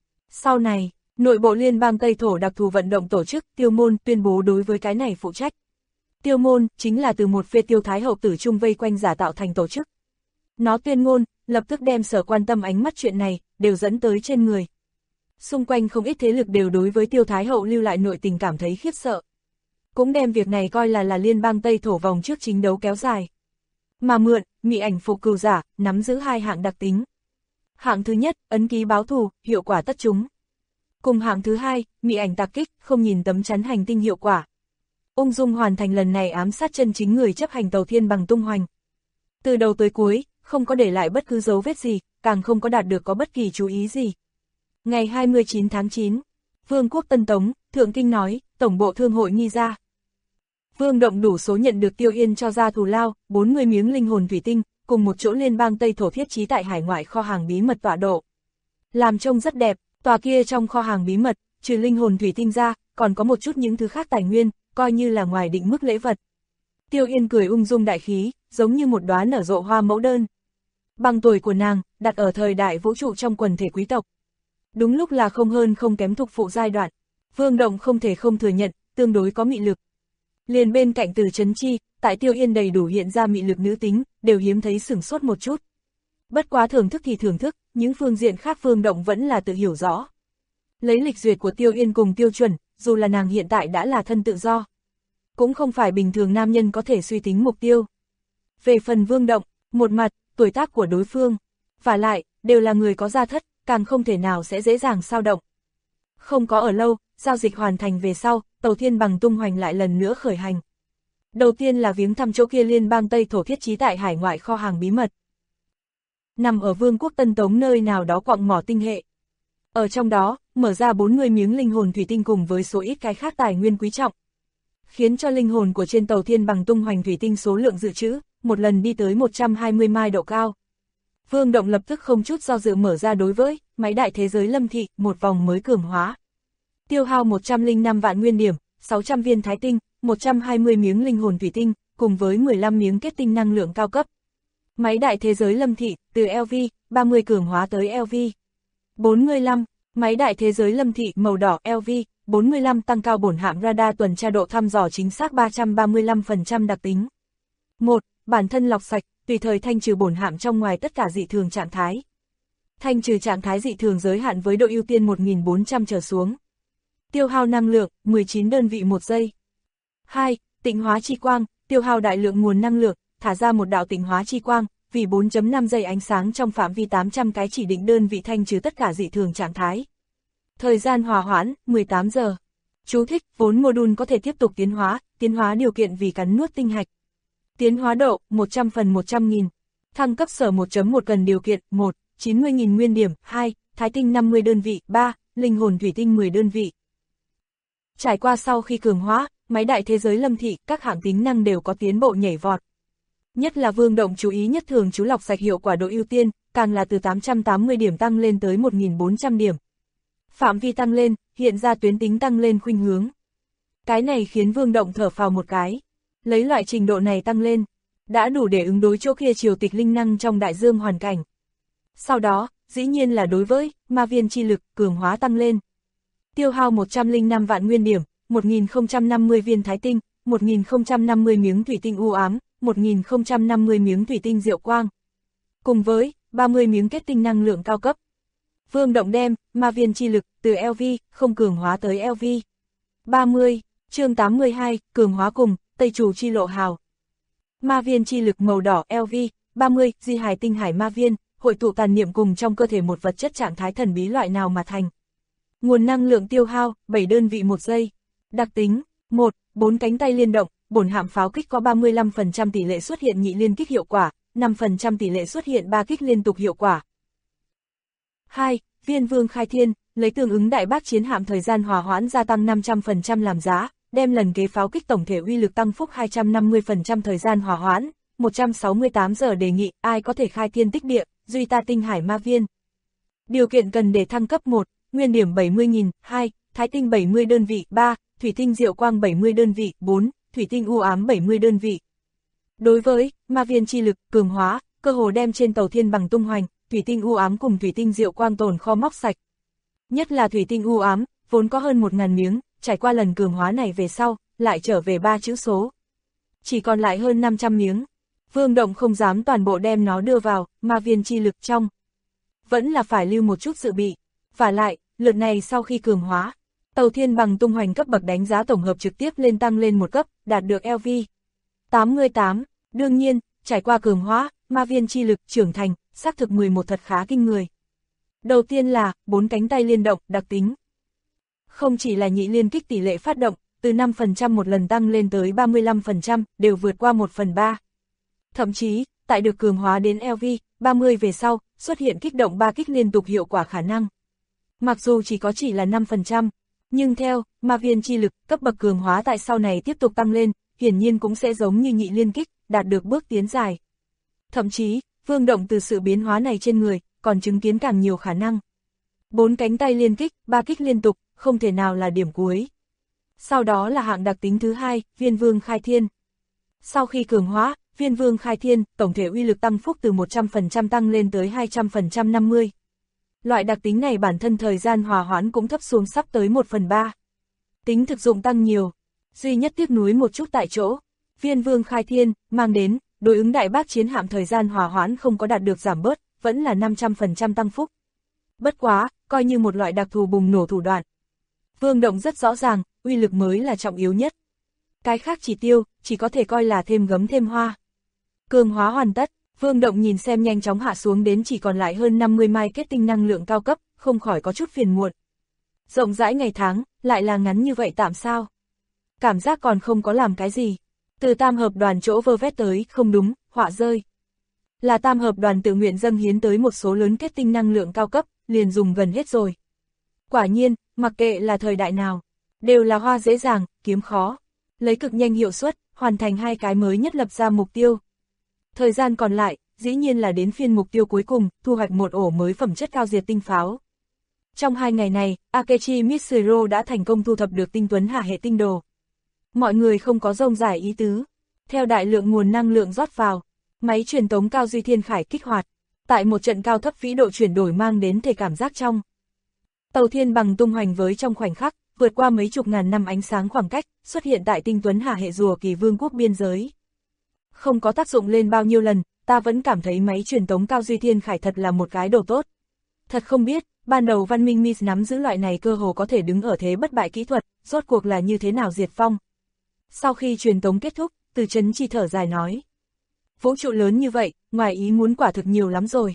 Sau này, nội bộ Liên bang Tây Thổ đặc thù vận động tổ chức Tiêu Môn tuyên bố đối với cái này phụ trách. Tiêu Môn chính là từ một phê Tiêu Thái hậu tử trung vây quanh giả tạo thành tổ chức. Nó tuyên ngôn, lập tức đem sở quan tâm ánh mắt chuyện này, đều dẫn tới trên người. Xung quanh không ít thế lực đều đối với Tiêu Thái hậu lưu lại nội tình cảm thấy khiếp sợ. Cũng đem việc này coi là Liên bang Tây Thổ vòng trước chính đấu kéo dài. Mà mượn, mị ảnh phục cừu giả, nắm giữ hai hạng đặc tính. Hạng thứ nhất, ấn ký báo thù, hiệu quả tất chúng. Cùng hạng thứ hai, mị ảnh tạc kích, không nhìn tấm chắn hành tinh hiệu quả. Ung dung hoàn thành lần này ám sát chân chính người chấp hành tàu thiên bằng tung hoành. Từ đầu tới cuối, không có để lại bất cứ dấu vết gì, càng không có đạt được có bất kỳ chú ý gì. Ngày 29 tháng 9, Vương quốc Tân Tống, Thượng Kinh nói, Tổng bộ Thương hội nghi ra. Vương Động đủ số nhận được Tiêu Yên cho ra thù lao, 40 miếng linh hồn thủy tinh, cùng một chỗ Liên bang Tây Thổ thiết trí tại hải ngoại kho hàng bí mật tọa độ. Làm trông rất đẹp, tòa kia trong kho hàng bí mật, trừ linh hồn thủy tinh ra, còn có một chút những thứ khác tài nguyên, coi như là ngoài định mức lễ vật. Tiêu Yên cười ung dung đại khí, giống như một đóa nở rộ hoa mẫu đơn. Bằng tuổi của nàng, đặt ở thời đại vũ trụ trong quần thể quý tộc. Đúng lúc là không hơn không kém thục phụ giai đoạn. Vương Động không thể không thừa nhận, tương đối có mị lực. Liền bên cạnh Từ Trấn Chi, tại Tiêu Yên đầy đủ hiện ra mị lực nữ tính, đều hiếm thấy sửng sốt một chút. Bất quá thưởng thức thì thưởng thức, những phương diện khác Vương Động vẫn là tự hiểu rõ. Lấy lịch duyệt của Tiêu Yên cùng tiêu chuẩn, dù là nàng hiện tại đã là thân tự do, cũng không phải bình thường nam nhân có thể suy tính mục tiêu. Về phần Vương Động, một mặt, tuổi tác của đối phương, vả lại, đều là người có gia thất, càng không thể nào sẽ dễ dàng xao động. Không có ở lâu, giao dịch hoàn thành về sau, tàu thiên bằng tung hoành lại lần nữa khởi hành. Đầu tiên là viếng thăm chỗ kia Liên bang Tây Thổ thiết trí tại hải ngoại kho hàng bí mật. Nằm ở Vương quốc Tân Tống nơi nào đó quặng mỏ tinh hệ. Ở trong đó, mở ra 40 miếng linh hồn thủy tinh cùng với số ít cái khác tài nguyên quý trọng. Khiến cho linh hồn của trên tàu thiên bằng tung hoành thủy tinh số lượng dự trữ, một lần đi tới 120 mai độ cao. Vương Động lập tức không chút do dự mở ra đối với máy đại thế giới lâm thị, một vòng mới cường hóa. Tiêu hao 105 vạn nguyên điểm, 600 viên thái tinh, 120 miếng linh hồn thủy tinh, cùng với 15 miếng kết tinh năng lượng cao cấp. Máy đại thế giới Lâm Thị, từ LV, 30 cường hóa tới LV. 45. Máy đại thế giới Lâm Thị màu đỏ LV, 45 tăng cao bổn hạm radar tuần tra độ thăm dò chính xác 335% đặc tính. 1. Bản thân lọc sạch, tùy thời thanh trừ bổn hạm trong ngoài tất cả dị thường trạng thái. Thanh trừ trạng thái dị thường giới hạn với độ ưu tiên 1400 trở xuống. Tiêu hao năng lượng, 19 đơn vị một giây. 2. Tịnh hóa chi quang, tiêu hao đại lượng nguồn năng lượng, thả ra một đạo tịnh hóa chi quang, vì 4.5 giây ánh sáng trong phạm vi 800 cái chỉ định đơn vị thanh trừ tất cả dị thường trạng thái. Thời gian hòa hoãn, 18 giờ. Chú thích, vốn module có thể tiếp tục tiến hóa điều kiện vì cắn nuốt tinh hạch. Tiến hóa độ, 100 phần 100.000. Thăng cấp sở 1.1 cần điều kiện, 1. 90.000 nguyên điểm, 2. Thái tinh 50 đơn vị, 3. Linh hồn thủy tinh 10 đơn vị. Trải qua sau khi cường hóa, máy đại thế giới Lâm Thị, các hạng tính năng đều có tiến bộ nhảy vọt. Nhất là Vương Động chú ý nhất thường chú lọc sạch hiệu quả độ ưu tiên, càng là từ 880 điểm tăng lên tới 1.400 điểm. Phạm vi tăng lên, hiện ra tuyến tính tăng lên khuynh hướng. Cái này khiến Vương Động thở phào một cái. Lấy loại trình độ này tăng lên, đã đủ để ứng đối chỗ kia triều tịch linh năng trong đại dương hoàn cảnh. Sau đó, dĩ nhiên là đối với ma viên chi lực cường hóa tăng lên. Tiêu hao 105 vạn nguyên điểm, 1050 viên thái tinh, 1050 miếng thủy tinh u ám, 1050 miếng thủy tinh diệu quang. Cùng với 30 miếng kết tinh năng lượng cao cấp. Vương Động đem ma viên chi lực từ LV không cường hóa tới LV. 30. Chương 82, cường hóa cùng Tây Chủ chi lộ hào. Ma viên chi lực màu đỏ LV 30, di hài tinh hải ma viên, hội tụ tàn niệm cùng trong cơ thể một vật chất trạng thái thần bí loại nào mà thành. Nguồn năng lượng tiêu hao 7 đơn vị một giây. Đặc tính 1. 4 cánh tay liên động, bổn hạm pháo kích có 35% tỷ lệ xuất hiện nhị liên kích hiệu quả, 5% tỷ lệ xuất hiện 3 kích liên tục hiệu quả. 2. Viên vương khai thiên, lấy tương ứng đại bác chiến hạm thời gian hòa hoãn gia tăng 500% làm giá, đem lần kế pháo kích tổng thể uy lực tăng phúc 250% thời gian hòa hoãn, 168 giờ đề nghị ai có thể khai thiên tích địa, duy ta tinh hải ma viên. Điều kiện cần để thăng cấp 1, nguyên điểm 70.000, 2, thái tinh 70 đơn vị, 3, thủy tinh diệu quang 70 đơn vị, 4, thủy tinh u ám 70 đơn vị. Đối với ma viên chi lực cường hóa, cơ hồ đem trên tàu thiên bằng tung hoành, thủy tinh u ám cùng thủy tinh diệu quang tồn kho móc sạch. Nhất là thủy tinh u ám, vốn có hơn 1000 miếng, trải qua lần cường hóa này về sau, lại trở về 3 chữ số. Chỉ còn lại hơn 500 miếng. Vương Động không dám toàn bộ đem nó đưa vào ma viên chi lực trong. Vẫn là phải lưu một chút dự bị. Vả lại, lượt này sau khi cường hóa, tàu thiên bằng tung hoành cấp bậc đánh giá tổng hợp trực tiếp lên tăng lên một cấp, đạt được LV 88. Đương nhiên, trải qua cường hóa, ma viên chi lực trưởng thành, xác thực 11 thật khá kinh người. Đầu tiên là 4 cánh tay liên động, đặc tính. Không chỉ là nhị liên kích tỷ lệ phát động, từ 5% một lần tăng lên tới 35%, đều vượt qua 1/3. Thậm chí, tại được cường hóa đến LV 30 về sau, xuất hiện kích động 3 kích liên tục hiệu quả khả năng. Mặc dù chỉ là 5%, nhưng theo ma viên chi lực, cấp bậc cường hóa tại sau này tiếp tục tăng lên, hiển nhiên cũng sẽ giống như nhị liên kích, đạt được bước tiến dài. Thậm chí, Vương Động từ sự biến hóa này trên người, còn chứng kiến càng nhiều khả năng. 4 cánh tay liên kích, 3 kích liên tục, không thể nào là điểm cuối. Sau đó là hạng đặc tính thứ 2, viên vương khai thiên. Sau khi cường hóa, viên vương khai thiên, tổng thể uy lực tăng phúc từ 100% tăng lên tới 200% 50. Loại đặc tính này bản thân thời gian hòa hoãn cũng thấp xuống sắp tới 1/3. Tính thực dụng tăng nhiều. Duy nhất tiếc nuối một chút tại chỗ. Viên vương khai thiên, mang đến, đối ứng đại bác chiến hạm thời gian hòa hoãn không có đạt được giảm bớt, vẫn là 500% tăng phúc. Bất quá, coi như một loại đặc thù bùng nổ thủ đoạn. Vương Động rất rõ ràng, uy lực mới là trọng yếu nhất. Cái khác chỉ tiêu, chỉ có thể coi là thêm gấm thêm hoa. Cường hóa hoàn tất, Vương Động nhìn xem nhanh chóng hạ xuống đến chỉ còn lại hơn 50 mai kết tinh năng lượng cao cấp, không khỏi có chút phiền muộn. Rộng rãi ngày tháng, lại là ngắn như vậy tạm sao? Cảm giác còn không có làm cái gì. Từ tam hợp đoàn chỗ vơ vét tới, không đúng, họa rơi. Là tam hợp đoàn tự nguyện dâng hiến tới một số lớn kết tinh năng lượng cao cấp, liền dùng gần hết rồi. Quả nhiên, mặc kệ là thời đại nào, đều là hoa dễ dàng, kiếm khó. Lấy cực nhanh hiệu suất, hoàn thành 2 cái mới nhất lập ra mục tiêu. Thời gian còn lại, dĩ nhiên là đến phiên mục tiêu cuối cùng, thu hoạch một ổ mới phẩm chất cao diệt tinh pháo. Trong 2 ngày này, Akechi Mitsuro đã thành công thu thập được tinh tuấn hạ hệ tinh đồ. Mọi người không có rông rải ý tứ. Theo đại lượng nguồn năng lượng rót vào, máy truyền tống cao duy thiên khải kích hoạt, tại một trận cao thấp vĩ độ chuyển đổi mang đến thể cảm giác trong. Tàu thiên bằng tung hoành với trong khoảnh khắc, vượt qua mấy chục ngàn năm ánh sáng khoảng cách, xuất hiện tại tinh tuấn hà hệ rùa kỳ vương quốc biên giới. Không có tác dụng lên bao nhiêu lần, ta vẫn cảm thấy máy truyền tống cao duy thiên khải thật là một cái đồ tốt. Thật không biết, ban đầu văn minh Mis nắm giữ loại này cơ hồ có thể đứng ở thế bất bại kỹ thuật, rốt cuộc là như thế nào diệt phong. Sau khi truyền tống kết thúc, Từ Chấn Chi thở dài nói. Vũ trụ lớn như vậy, ngoài ý muốn quả thực nhiều lắm rồi.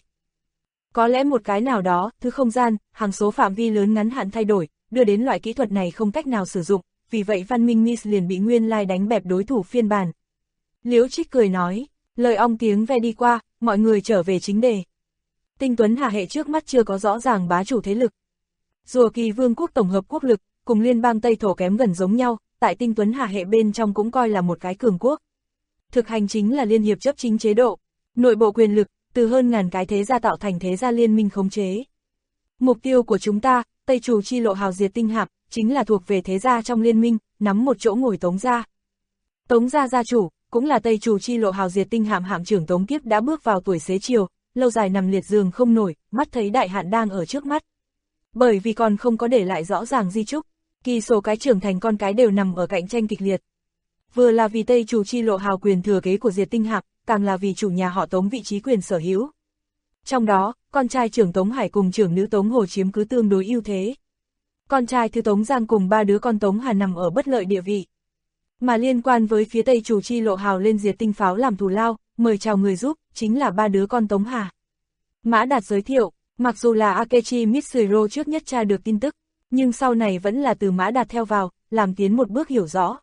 Có lẽ một cái nào đó, thứ không gian, hàng số phạm vi lớn ngắn hạn thay đổi, đưa đến loại kỹ thuật này không cách nào sử dụng, vì vậy văn minh Mis liền bị nguyên lai đánh bẹp đối thủ phiên bản. Liễu Trích cười nói, lời ong tiếng ve đi qua, mọi người trở về chính đề. Tinh tuấn hà hệ trước mắt chưa có rõ ràng bá chủ thế lực. Rùa kỳ vương quốc tổng hợp quốc lực, cùng liên bang Tây Thổ kém gần giống nhau, tại tinh tuấn hà hệ bên trong cũng coi là một cái cường quốc. Thực hành chính là liên hiệp chấp chính chế độ, nội bộ quyền lực, từ hơn ngàn cái thế gia tạo thành thế gia liên minh khống chế. Mục tiêu của chúng ta, Tây Trù chi lộ hào diệt tinh hạp, chính là thuộc về thế gia trong liên minh, nắm một chỗ ngồi Tống gia. Tống gia gia chủ, cũng là Tây Trù chi lộ hào diệt tinh hạm hạm trưởng Tống Kiếp đã bước vào tuổi xế chiều, lâu dài nằm liệt giường không nổi, mắt thấy đại hạn đang ở trước mắt. Bởi vì còn không có để lại rõ ràng di chúc, kỳ số cái trưởng thành con cái đều nằm ở cạnh tranh kịch liệt. Vừa là vì Tây Trù chi lộ hào quyền thừa kế của diệt tinh hạp, càng là vì chủ nhà họ Tống vị trí quyền sở hữu. Trong đó, con trai trưởng Tống Hải cùng trưởng nữ Tống Hồ chiếm cứ tương đối ưu thế. Con trai thứ Tống Giang cùng ba đứa con Tống Hà nằm ở bất lợi địa vị. Mà liên quan với phía Tây Trù chi lộ hào lên diệt tinh pháo làm thù lao, mời chào người giúp, chính là ba đứa con Tống Hà. Mã Đạt giới thiệu, mặc dù là Akechi Mitsuhiro trước nhất tra được tin tức, nhưng sau này vẫn là từ Mã Đạt theo vào, làm tiến một bước hiểu rõ.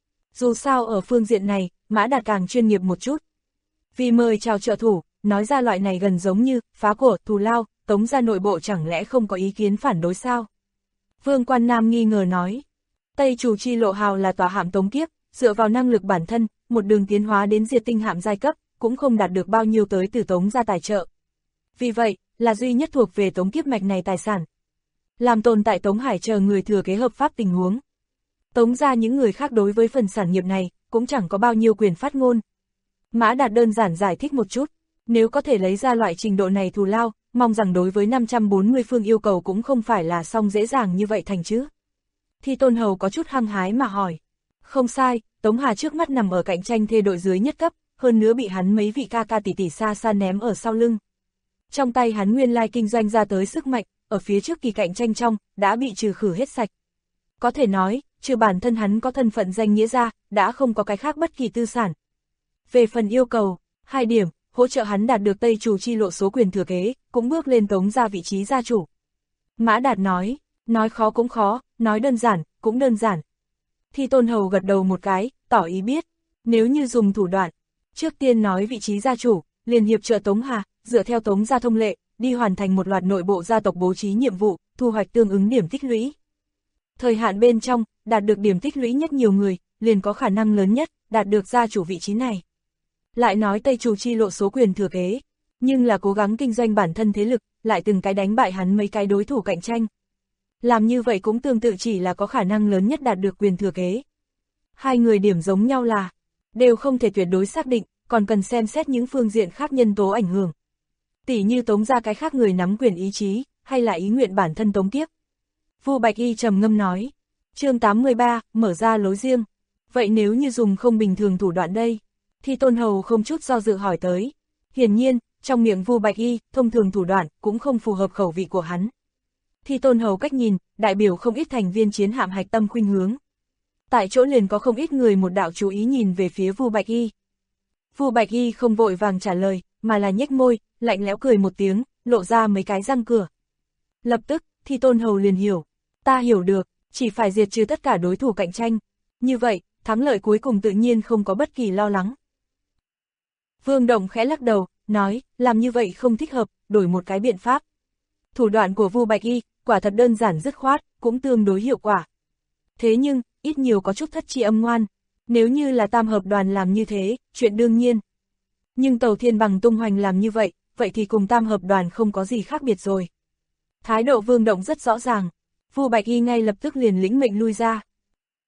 Dù sao ở phương diện này, Mã Đạt càng chuyên nghiệp một chút. Vì mời chào trợ thủ, nói ra loại này gần giống như, phá của, thù lao, Tống gia nội bộ chẳng lẽ không có ý kiến phản đối sao? Vương Quan Nam nghi ngờ nói, Tây Trù chi lộ hào là tòa hạm Tống Kiếp, dựa vào năng lực bản thân, một đường tiến hóa đến diệt tinh hạm giai cấp, cũng không đạt được bao nhiêu tới từ Tống gia tài trợ. Vì vậy, là duy nhất thuộc về Tống Kiếp mạch này tài sản. Làm tồn tại Tống Hải chờ người thừa kế hợp pháp tình huống. Tống gia những người khác đối với phần sản nghiệp này, cũng chẳng có bao nhiêu quyền phát ngôn. Mã Đạt đơn giản giải thích một chút, nếu có thể lấy ra loại trình độ này thù lao, mong rằng đối với 540 phương yêu cầu cũng không phải là xong dễ dàng như vậy thành chứ. Thì Tôn Hầu có chút hăng hái mà hỏi. Không sai, Tống Hà trước mắt nằm ở cạnh tranh thê đội dưới nhất cấp, hơn nữa bị hắn mấy vị ca ca tỷ tỷ xa xa ném ở sau lưng. Trong tay hắn nguyên lai kinh doanh ra tới sức mạnh, ở phía trước kỳ cạnh tranh trong, đã bị trừ khử hết sạch. Có thể nói, trừ bản thân hắn có thân phận danh nghĩa ra, đã không có cái khác bất kỳ tư sản. Về phần yêu cầu, 2 điểm, hỗ trợ hắn đạt được Tây Trù chi lộ số quyền thừa kế, cũng bước lên Tống gia vị trí gia chủ. Mã Đạt nói khó cũng khó, nói đơn giản, cũng đơn giản. Thì Tôn Hầu gật đầu một cái, tỏ ý biết, nếu như dùng thủ đoạn, trước tiên nói vị trí gia chủ, liền hiệp trợ Tống Hà, dựa theo Tống gia thông lệ, đi hoàn thành một loạt nội bộ gia tộc bố trí nhiệm vụ, thu hoạch tương ứng điểm tích lũy. Thời hạn bên trong, đạt được điểm tích lũy nhất nhiều người, liền có khả năng lớn nhất, đạt được gia chủ vị trí này. Lại nói Tây Trù chi lộ số quyền thừa kế, nhưng là cố gắng kinh doanh bản thân thế lực, lại từng cái đánh bại hắn mấy cái đối thủ cạnh tranh. Làm như vậy cũng tương tự chỉ là có khả năng lớn nhất đạt được quyền thừa kế. 2 người điểm giống nhau là, đều không thể tuyệt đối xác định, còn cần xem xét những phương diện khác nhân tố ảnh hưởng. Tỉ như Tống gia cái khác người nắm quyền ý chí, hay là ý nguyện bản thân Tống Kiếp. Vu Bạch Y trầm ngâm nói, chương 83, mở ra lối riêng. Vậy nếu như dùng không bình thường thủ đoạn đây? Thì Tôn Hầu không chút do dự hỏi tới. Hiển nhiên, trong miệng Vu Bạch Y, thông thường thủ đoạn cũng không phù hợp khẩu vị của hắn. Thì Tôn Hầu cách nhìn, đại biểu không ít thành viên chiến hạm hạch tâm khuynh hướng. Tại chỗ liền có không ít người một đạo chú ý nhìn về phía Vu Bạch Y. Vu Bạch Y không vội vàng trả lời, mà là nhếch môi, lạnh lẽo cười một tiếng, lộ ra mấy cái răng cửa. Lập tức, Thì Tôn Hầu liền hiểu. Ta hiểu được, chỉ phải diệt trừ tất cả đối thủ cạnh tranh. Như vậy, thắng lợi cuối cùng tự nhiên không có bất kỳ lo lắng. Vương Động khẽ lắc đầu, nói, làm như vậy không thích hợp, đổi một cái biện pháp. Thủ đoạn của Vu Bạch Y, quả thật đơn giản dứt khoát, cũng tương đối hiệu quả. Thế nhưng, ít nhiều có chút thất tri âm ngoan. Nếu như là Tam Hợp Đoàn làm như thế, chuyện đương nhiên. Nhưng Tàu Thiên Bằng tung hoành làm như vậy, vậy thì cùng Tam Hợp Đoàn không có gì khác biệt rồi. Thái độ Vương Động rất rõ ràng. Vu Bạch Y ngay lập tức liền lĩnh mệnh lui ra.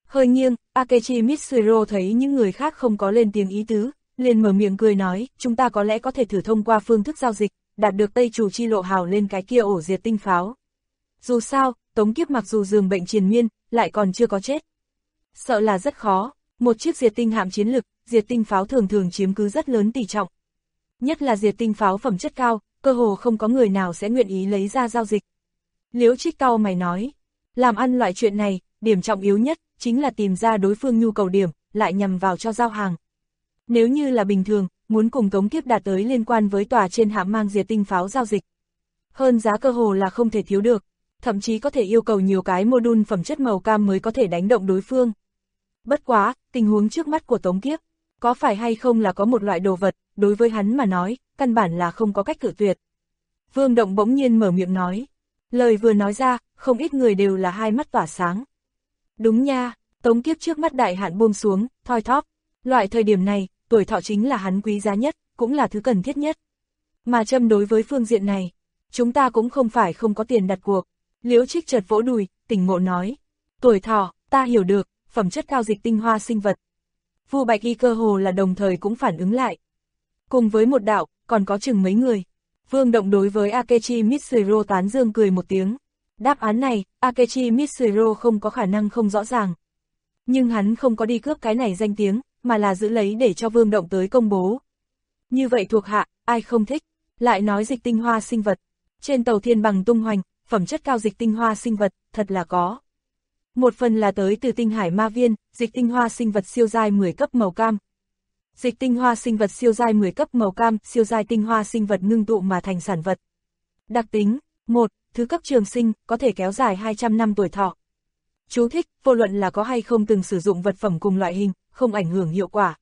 Hơi nghiêng, Akechi Mitsuhiro thấy những người khác không có lên tiếng ý tứ, liền mở miệng cười nói, chúng ta có lẽ có thể thử thông qua phương thức giao dịch, đạt được Tây Chủ Chi Lộ hào lên cái kia ổ diệt tinh pháo. Dù sao, Tống Kiếp mặc dù giường bệnh triền miên, lại còn chưa có chết. Sợ là rất khó, một chiếc diệt tinh hạm chiến lực, diệt tinh pháo thường thường chiếm cứ rất lớn tỷ trọng. Nhất là diệt tinh pháo phẩm chất cao, cơ hồ không có người nào sẽ nguyện ý lấy ra giao dịch. Liễu Trích cau mày nói, làm ăn loại chuyện này, điểm trọng yếu nhất, chính là tìm ra đối phương nhu cầu điểm, lại nhằm vào cho giao hàng. Nếu như là bình thường, muốn cùng Tống Kiếp đạt tới liên quan với tòa trên hạm mang diệt tinh pháo giao dịch. Hơn giá cơ hồ là không thể thiếu được, thậm chí có thể yêu cầu nhiều cái module phẩm chất màu cam mới có thể đánh động đối phương. Bất quá, tình huống trước mắt của Tống Kiếp, có phải hay không là có một loại đồ vật, đối với hắn mà nói, căn bản là không có cách cự tuyệt. Vương Động bỗng nhiên mở miệng nói. Lời vừa nói ra, không ít người đều là hai mắt tỏa sáng. Đúng nha, Tống Kiếp trước mắt đại hạn buông xuống, thoi thóp. Loại thời điểm này, tuổi thọ chính là hắn quý giá nhất, cũng là thứ cần thiết nhất. Mà châm đối với phương diện này, chúng ta cũng không phải không có tiền đặt cuộc. Liễu Trích chợt vỗ đùi, tỉnh ngộ nói. Tuổi thọ, ta hiểu được, phẩm chất cao dịch tinh hoa sinh vật. Vu Bạch Y cơ hồ là đồng thời cũng phản ứng lại. Cùng với một đạo, còn có chừng mấy người. Vương Động đối với Akechi Mitsuhiro tán dương cười một tiếng. Đáp án này, Akechi Mitsuhiro không có khả năng không rõ ràng. Nhưng hắn không có đi cướp cái này danh tiếng, mà là giữ lấy để cho Vương Động tới công bố. Như vậy thuộc hạ, ai không thích, lại nói dịch tinh hoa sinh vật. Trên tàu thiên bằng tung hoành, phẩm chất cao dịch tinh hoa sinh vật, thật là có. Một phần là tới từ tinh hải ma viên, dịch tinh hoa sinh vật siêu giai 10 cấp màu cam. Dịch tinh hoa sinh vật siêu giai 10 cấp màu cam, siêu giai tinh hoa sinh vật ngưng tụ mà thành sản vật. Đặc tính, 1. Thứ cấp trường sinh, có thể kéo dài 200 năm tuổi thọ. Chú thích, vô luận là có hay không từng sử dụng vật phẩm cùng loại hình, không ảnh hưởng hiệu quả.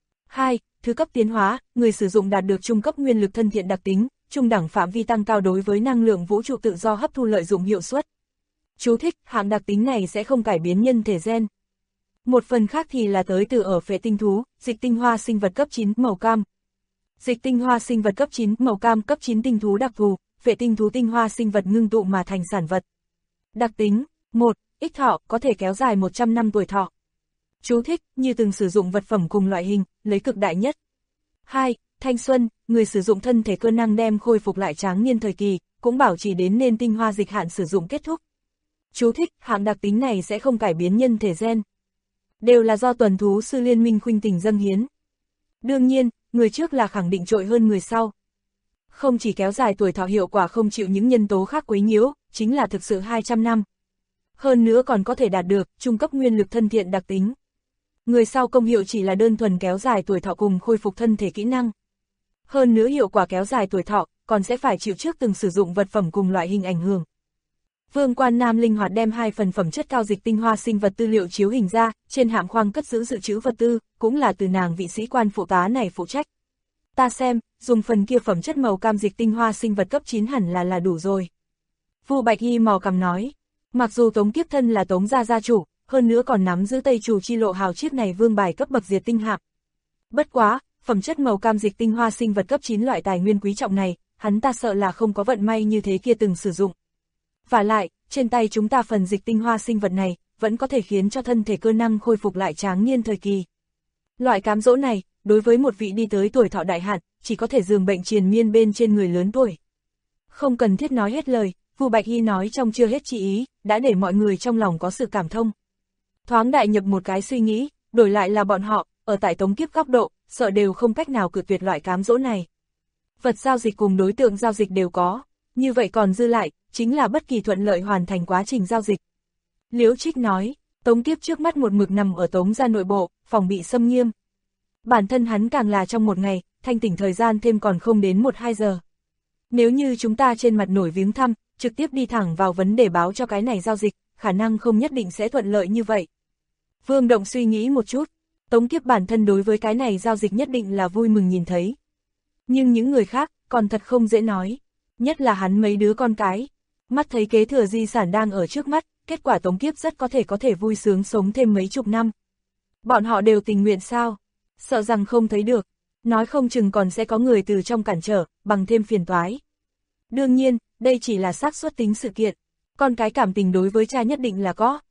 2. Thứ cấp tiến hóa, người sử dụng đạt được trung cấp nguyên lực thân thiện đặc tính, trung đẳng phạm vi tăng cao đối với năng lượng vũ trụ tự do hấp thu lợi dụng hiệu suất. Chú thích, hạng đặc tính này sẽ không cải biến nhân thể gen. Một phần khác thì là tới từ ở phệ tinh thú, dịch tinh hoa sinh vật cấp 9 màu cam. Dịch tinh hoa sinh vật cấp 9 màu cam cấp 9 tinh thú đặc thù, phệ tinh thú tinh hoa sinh vật ngưng tụ mà thành sản vật. Đặc tính, 1. Ích thọ, có thể kéo dài 100 năm tuổi thọ. Chú thích, như từng sử dụng vật phẩm cùng loại hình, lấy cực đại nhất. 2. Thanh xuân, người sử dụng thân thể cơ năng đem khôi phục lại tráng niên thời kỳ, cũng bảo trì đến nên tinh hoa dịch hạn sử dụng kết thúc. Chú thích, hạng đặc tính này sẽ không cải biến nhân thể gen. Đều là do tuần thú sư liên minh khuynh tình dâng hiến. Đương nhiên, người trước là khẳng định trội hơn người sau. Không chỉ kéo dài tuổi thọ hiệu quả không chịu những nhân tố khác quấy nhiễu, chính là thực sự 200 năm. Hơn nữa còn có thể đạt được trung cấp nguyên lực thân thiện đặc tính. Người sau công hiệu chỉ là đơn thuần kéo dài tuổi thọ cùng khôi phục thân thể kỹ năng. Hơn nữa hiệu quả kéo dài tuổi thọ, còn sẽ phải chịu trước từng sử dụng vật phẩm cùng loại hình ảnh hưởng. Vương Quan Nam linh hoạt đem 2 phần phẩm chất cao dịch tinh hoa sinh vật tư liệu chiếu hình ra, trên hạm khoang cất giữ dự trữ vật tư, cũng là từ nàng vị sĩ quan phụ tá này phụ trách. Ta xem, dùng phần kia phẩm chất màu cam dịch tinh hoa sinh vật cấp 9 hẳn là đủ rồi. Vu Bạch Y mò cằm nói, mặc dù Tống Kiếp thân là Tống gia gia chủ, hơn nữa còn nắm giữ Tây Chủ Chi Lộ hào chiếc này vương bài cấp bậc diệt tinh hạm. Bất quá, phẩm chất màu cam dịch tinh hoa sinh vật cấp 9 loại tài nguyên quý trọng này, hắn ta sợ là không có vận may như thế kia từng sử dụng. Vả lại, trên tay chúng ta phần dịch tinh hoa sinh vật này, vẫn có thể khiến cho thân thể cơ năng khôi phục lại tráng niên thời kỳ. Loại cám dỗ này, đối với một vị đi tới tuổi thọ đại hạn, chỉ có thể giường bệnh triền miên bên trên người lớn tuổi. Không cần thiết nói hết lời, Vu Bạch Y nói trong chưa hết chi ý, đã để mọi người trong lòng có sự cảm thông. Thoáng đại nhập một cái suy nghĩ, đổi lại là bọn họ, ở tại Tống Kiếp góc độ, sợ đều không cách nào cự tuyệt loại cám dỗ này. Vật giao dịch cùng đối tượng giao dịch đều có, như vậy còn dư lại, chính là bất kỳ thuận lợi hoàn thành quá trình giao dịch. Liễu Trích nói, Tống Kiếp trước mắt một mực nằm ở Tống gia nội bộ, phòng bị xâm nghiêm. Bản thân hắn càng là trong một ngày, thanh tỉnh thời gian thêm còn không đến 1-2 giờ. Nếu như chúng ta trên mặt nổi viếng thăm, trực tiếp đi thẳng vào vấn đề báo cho cái này giao dịch, khả năng không nhất định sẽ thuận lợi như vậy. Vương Động suy nghĩ một chút, Tống Kiếp bản thân đối với cái này giao dịch nhất định là vui mừng nhìn thấy. Nhưng những người khác, còn thật không dễ nói. Nhất là hắn mấy đứa con cái. Mắt thấy kế thừa di sản đang ở trước mắt, kết quả Tống Kiếp rất có thể vui sướng sống thêm mấy chục năm. Bọn họ đều tình nguyện sao? Sợ rằng không thấy được. Nói không chừng còn sẽ có người từ trong cản trở, bằng thêm phiền toái. Đương nhiên, đây chỉ là xác suất tính sự kiện. Con cái cảm tình đối với cha nhất định là có,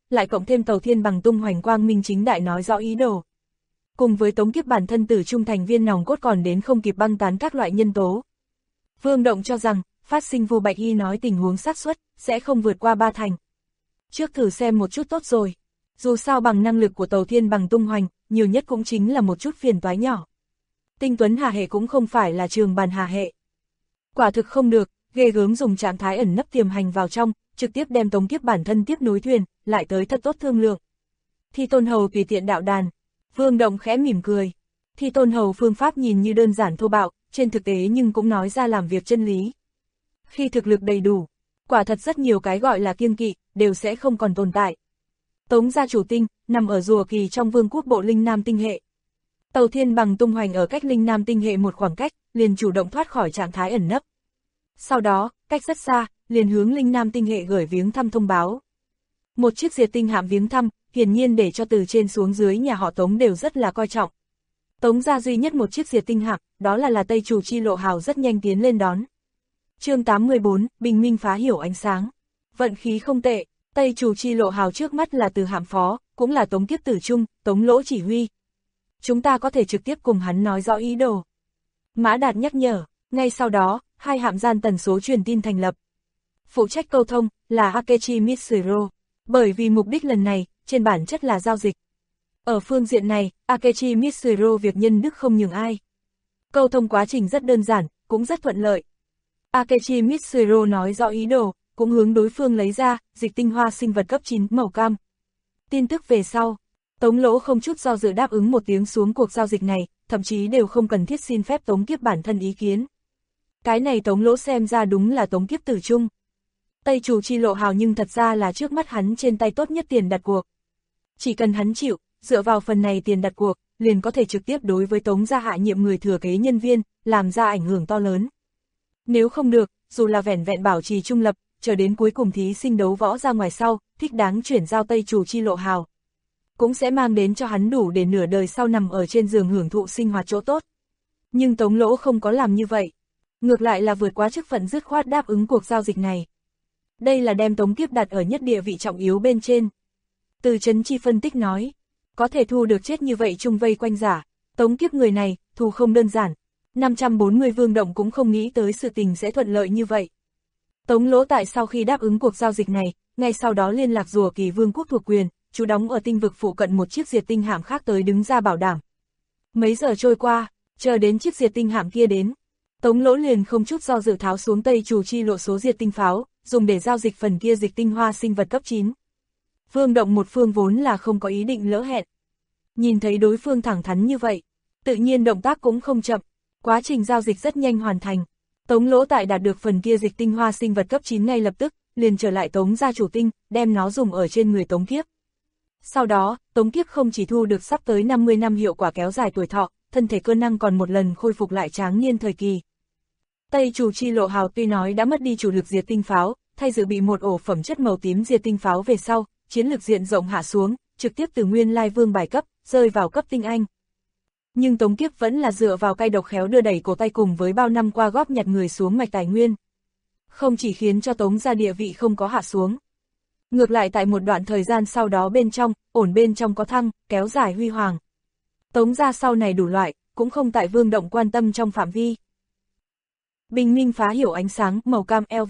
lại cộng thêm Tàu Thiên Bằng tung hoành quang minh chính đại nói rõ ý đồ. Cùng với tống kiếp bản thân tử trung thành viên nòng cốt còn đến không kịp băng tán các loại nhân tố. Vương Động cho rằng, phát sinh Vu Bạch Y nói tình huống xác suất sẽ không vượt qua 3 thành. Trước thử xem một chút tốt rồi. Dù sao bằng năng lực của Tàu Thiên Bằng tung hoành, nhiều nhất cũng chính là một chút phiền toái nhỏ. Tinh Tuấn Hà hệ cũng không phải là Trường Bàn Hà hệ. Quả thực không được, ghê gớm dùng trạng thái ẩn nấp tiềm hành vào trong, trực tiếp đem tống kiếp bản thân tiếp nối thuyền, lại tới thật tốt thương lượng. Thi Tôn Hầu tùy tiện đạo đàn. Vương Động khẽ mỉm cười. Thi Tôn Hầu phương pháp nhìn như đơn giản thô bạo, trên thực tế nhưng cũng nói ra làm việc chân lý. Khi thực lực đầy đủ, quả thật rất nhiều cái gọi là kiêng kỵ, đều sẽ không còn tồn tại. Tống gia chủ tinh, nằm ở rùa kỳ trong vương quốc bộ Linh Nam tinh hệ. Tàu Thiên Bằng tung hoành ở cách Linh Nam tinh hệ một khoảng cách, liền chủ động thoát khỏi trạng thái ẩn nấp. Sau đó, cách rất xa, liền hướng Linh Nam tinh hệ gửi viếng thăm thông báo. Một chiếc diệt tinh hạm viếng thăm, hiển nhiên để cho từ trên xuống dưới nhà họ Tống đều rất là coi trọng. Tống gia duy nhất một chiếc diệt tinh hạm, đó là Tây Chủ Chi Lộ Hào rất nhanh tiến lên đón. Chương 84, Bình minh phá hiểu ánh sáng. Vận khí không tệ, Tây Chủ Chi Lộ Hào trước mắt là từ hạm phó, cũng là Tống Kiếp Tử Trung, Tống Lỗ chỉ huy. Chúng ta có thể trực tiếp cùng hắn nói rõ ý đồ. Mã Đạt nhắc nhở, ngay sau đó, 2 hạm gian tần số truyền tin thành lập. Phụ trách câu thông, là Akechi Mitsuro, bởi vì mục đích lần này, trên bản chất là giao dịch. Ở phương diện này, Akechi Mitsuro việc nhân đức không nhường ai. Câu thông quá trình rất đơn giản, cũng rất thuận lợi. Akechi Mitsuro nói rõ ý đồ, cũng hướng đối phương lấy ra, dịch tinh hoa sinh vật cấp 9 màu cam. Tin tức về sau, Tống Lỗ không chút do dự đáp ứng một tiếng xuống cuộc giao dịch này, thậm chí đều không cần thiết xin phép Tống Kiếp bản thân ý kiến. Cái này Tống Lỗ xem ra đúng là Tống Kiếp tử trung. Tây Chủ Chi Lộ Hào nhưng thật ra là trước mắt hắn trên tay tốt nhất tiền đặt cuộc. Chỉ cần hắn chịu, dựa vào phần này tiền đặt cuộc, liền có thể trực tiếp đối với Tống gia hạ nhiệm người thừa kế nhân viên, làm ra ảnh hưởng to lớn. Nếu không được, dù là vẻn vẹn bảo trì trung lập, chờ đến cuối cùng thí sinh đấu võ ra ngoài sau, thích đáng chuyển giao Tây Chủ Chi Lộ Hào. Cũng sẽ mang đến cho hắn đủ để nửa đời sau nằm ở trên giường hưởng thụ sinh hoạt chỗ tốt. Nhưng Tống Lỗ không có làm như vậy. Ngược lại là vượt quá chức phận dứt khoát đáp ứng cuộc giao dịch này. Đây là đem Tống Kiếp đặt ở nhất địa vị trọng yếu bên trên. Từ Trấn Chi phân tích nói, có thể thu được chết như vậy chung vây quanh giả, Tống Kiếp người này, thù không đơn giản. 540 Vương Động cũng không nghĩ tới sự tình sẽ thuận lợi như vậy. Tống Lỗ tại sau khi đáp ứng cuộc giao dịch này, ngay sau đó liên lạc rùa kỳ vương quốc thuộc quyền, chú đóng ở tinh vực phụ cận một chiếc diệt tinh hạm khác tới đứng ra bảo đảm. Mấy giờ trôi qua, chờ đến chiếc diệt tinh hạm kia đến, Tống Lỗ liền không chút do dự tháo xuống Tây Chủ Chi Lộ số diệt tinh pháo, dùng để giao dịch phần kia dịch tinh hoa sinh vật cấp 9. Vương Động một phương vốn là không có ý định lỡ hẹn. Nhìn thấy đối phương thẳng thắn như vậy, tự nhiên động tác cũng không chậm, quá trình giao dịch rất nhanh hoàn thành. Tống Lỗ tại đạt được phần kia dịch tinh hoa sinh vật cấp 9 ngay lập tức, liền trở lại Tống gia chủ tinh, đem nó dùng ở trên người Tống Kiếp. Sau đó, Tống Kiếp không chỉ thu được sắp tới 50 năm hiệu quả kéo dài tuổi thọ, thân thể cơ năng còn một lần khôi phục lại tráng niên thời kỳ. Tây Chủ Chi Lộ Hào tuy nói đã mất đi chủ lực diệt tinh pháo, thay dự bị một ổ phẩm chất màu tím diệt tinh pháo về sau, chiến lực diện rộng hạ xuống, trực tiếp từ nguyên lai vương bài cấp, rơi vào cấp tinh anh. Nhưng Tống Kiếp vẫn là dựa vào cay độc khéo đưa đẩy cổ tay cùng với bao năm qua góp nhặt người xuống mạch tài nguyên. Không chỉ khiến cho Tống gia địa vị không có hạ xuống. Ngược lại tại một đoạn thời gian sau đó bên trong, ổn bên trong có thăng, kéo dài huy hoàng. Tống gia sau này đủ loại, cũng không tại Vương Động quan tâm trong phạm vi. Bình minh phá hiểu ánh sáng, màu cam LV.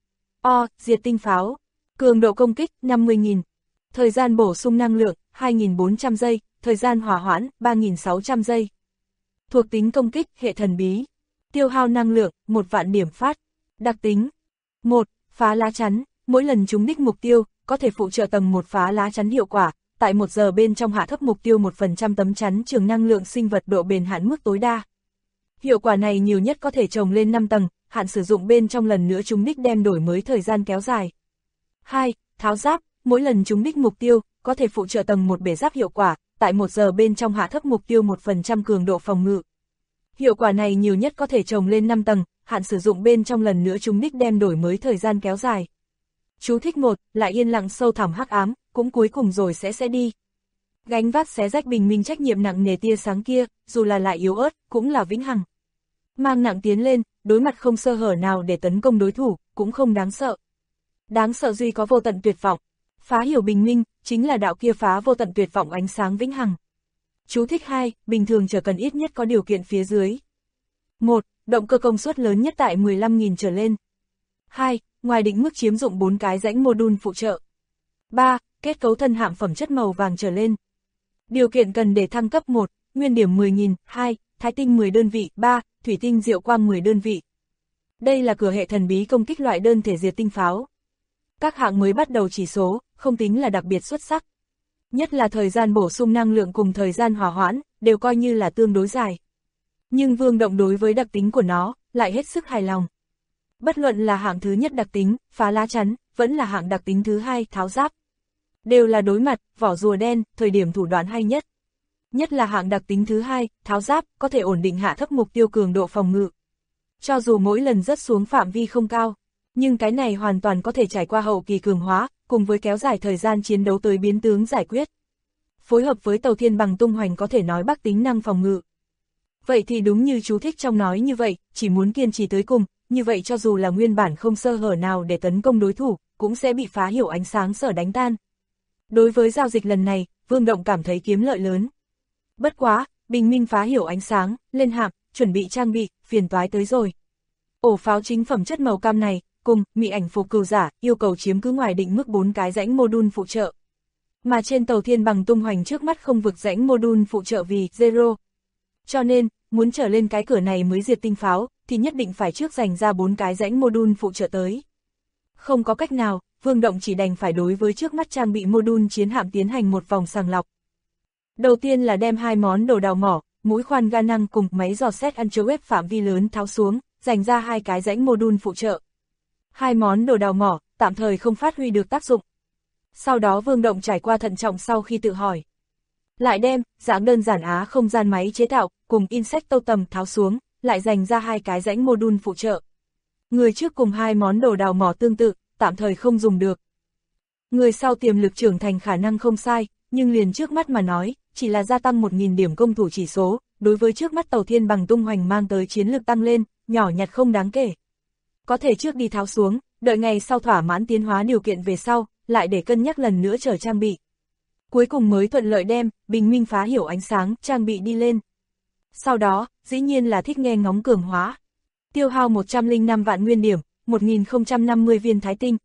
Diệt tinh pháo. Cường độ công kích, 50.000. Thời gian bổ sung năng lượng, 2.400 giây, thời gian hỏa hoãn, 3.600 giây. Thuộc tính công kích, hệ thần bí. Tiêu hao năng lượng, 1 vạn điểm phát. Đặc tính. 1. Phá lá chắn, mỗi lần trúng đích mục tiêu, có thể phụ trợ tầng 1 phá lá chắn hiệu quả, tại 1 giờ bên trong hạ thấp mục tiêu 1% tấm chắn trường năng lượng sinh vật độ bền hạn mức tối đa. Hiệu quả này nhiều nhất có thể trồng lên 5 tầng, hạn sử dụng bên trong lần nữa trúng đích đem đổi mới thời gian kéo dài. 2. Tháo giáp, mỗi lần trúng đích mục tiêu, có thể phụ trợ tầng 1 bể giáp hiệu quả, tại 1 giờ bên trong hạ thấp mục tiêu 1% cường độ phòng ngự. Hiệu quả này nhiều nhất có thể trồng lên 5 tầng, hạn sử dụng bên trong lần nữa trúng đích đem đổi mới thời gian kéo dài. Chú thích 1, lại yên lặng sâu thẳm hắc ám, cũng cuối cùng rồi sẽ đi. Gánh vác xé rách bình minh trách nhiệm nặng nề tia sáng kia, dù là lại yếu ớt, cũng là vĩnh hằng. Mang nặng tiến lên, đối mặt không sơ hở nào để tấn công đối thủ, cũng không đáng sợ. Đáng sợ duy có vô tận tuyệt vọng. Phá hiểu bình minh, chính là đạo kia phá vô tận tuyệt vọng ánh sáng vĩnh hằng. Chú thích 2, bình thường chỉ cần ít nhất có điều kiện phía dưới. 1. Động cơ công suất lớn nhất tại 15.000 trở lên. 2. Ngoài định mức chiếm dụng 4 cái rãnh mô-đun phụ trợ. 3. Kết cấu thân hạm phẩm chất màu vàng trở lên. Điều kiện cần để thăng cấp: 1. Nguyên điểm 10.000, 2. Thái tinh 10 đơn vị, 3. Thủy tinh diệu quang 10 đơn vị. Đây là cửa hệ thần bí công kích loại đơn thể diệt tinh pháo. Các hạng mới bắt đầu chỉ số, không tính là đặc biệt xuất sắc. Nhất là thời gian bổ sung năng lượng cùng thời gian hòa hoãn, đều coi như là tương đối dài. Nhưng Vương Động đối với đặc tính của nó, lại hết sức hài lòng. Bất luận là hạng thứ nhất đặc tính, phá lá chắn, vẫn là hạng đặc tính thứ hai, tháo giáp. Đều là đối mặt, vỏ rùa đen, thời điểm thủ đoạn hay nhất. Nhất là hạng đặc tính thứ hai, tháo giáp, có thể ổn định hạ thấp mục tiêu cường độ phòng ngự. Cho dù mỗi lần rớt xuống phạm vi không cao, nhưng cái này hoàn toàn có thể trải qua hậu kỳ cường hóa, cùng với kéo dài thời gian chiến đấu tới biến tướng giải quyết. Phối hợp với tàu thiên bằng tung hoành có thể nói bắc tính năng phòng ngự. Vậy thì đúng như chú thích trong nói như vậy, chỉ muốn kiên trì tới cùng, như vậy cho dù là nguyên bản không sơ hở nào để tấn công đối thủ, cũng sẽ bị phá hiểu ánh sáng sở đánh tan. Đối với giao dịch lần này, Vương Động cảm thấy kiếm lợi lớn. Bất quá, bình minh phá hiểu ánh sáng, lên hạm, chuẩn bị trang bị, phiền toái tới rồi. Ổ pháo chính phẩm chất màu cam này, cùng mị ảnh phục cừu giả, yêu cầu chiếm cứ ngoài định mức 4 cái rãnh mô-đun phụ trợ. Mà trên tàu thiên bằng tung hoành trước mắt không vực rãnh mô-đun phụ trợ vì zero. Cho nên, muốn trở lên cái cửa này mới diệt tinh pháo, thì nhất định phải trước dành ra 4 cái rãnh mô-đun phụ trợ tới. Không có cách nào, Vương Động chỉ đành phải đối với trước mắt trang bị mô-đun chiến hạm tiến hành một vòng sàng lọc. Đầu tiên là đem 2 món đồ đào mỏ, mũi khoan ga năng cùng máy dò xét ultrawave phạm vi lớn tháo xuống, dành ra 2 cái rãnh mô-đun phụ trợ. 2 món đồ đào mỏ, tạm thời không phát huy được tác dụng. Sau đó Vương Động trải qua thận trọng sau khi tự hỏi. Lại đem, dạng đơn giản á không gian máy chế tạo, cùng insect tâu tầm tháo xuống, lại dành ra 2 cái rãnh mô-đun phụ trợ. Người trước cùng 2 món đồ đào mỏ tương tự, tạm thời không dùng được. Người sau tiềm lực trưởng thành khả năng không sai, nhưng liền trước mắt mà nói, chỉ là gia tăng 1.000 điểm công thủ chỉ số, đối với trước mắt tàu thiên bằng tung hoành mang tới chiến lược tăng lên, nhỏ nhặt không đáng kể. Có thể trước đi tháo xuống, đợi ngày sau thỏa mãn tiến hóa điều kiện về sau, lại để cân nhắc lần nữa trở trang bị. Cuối cùng mới thuận lợi đem, bình minh phá hiểu ánh sáng, trang bị đi lên. Sau đó, dĩ nhiên là thích nghe ngóng cường hóa. Tiêu hao 105 vạn nguyên điểm, 1.050 viên thái tinh,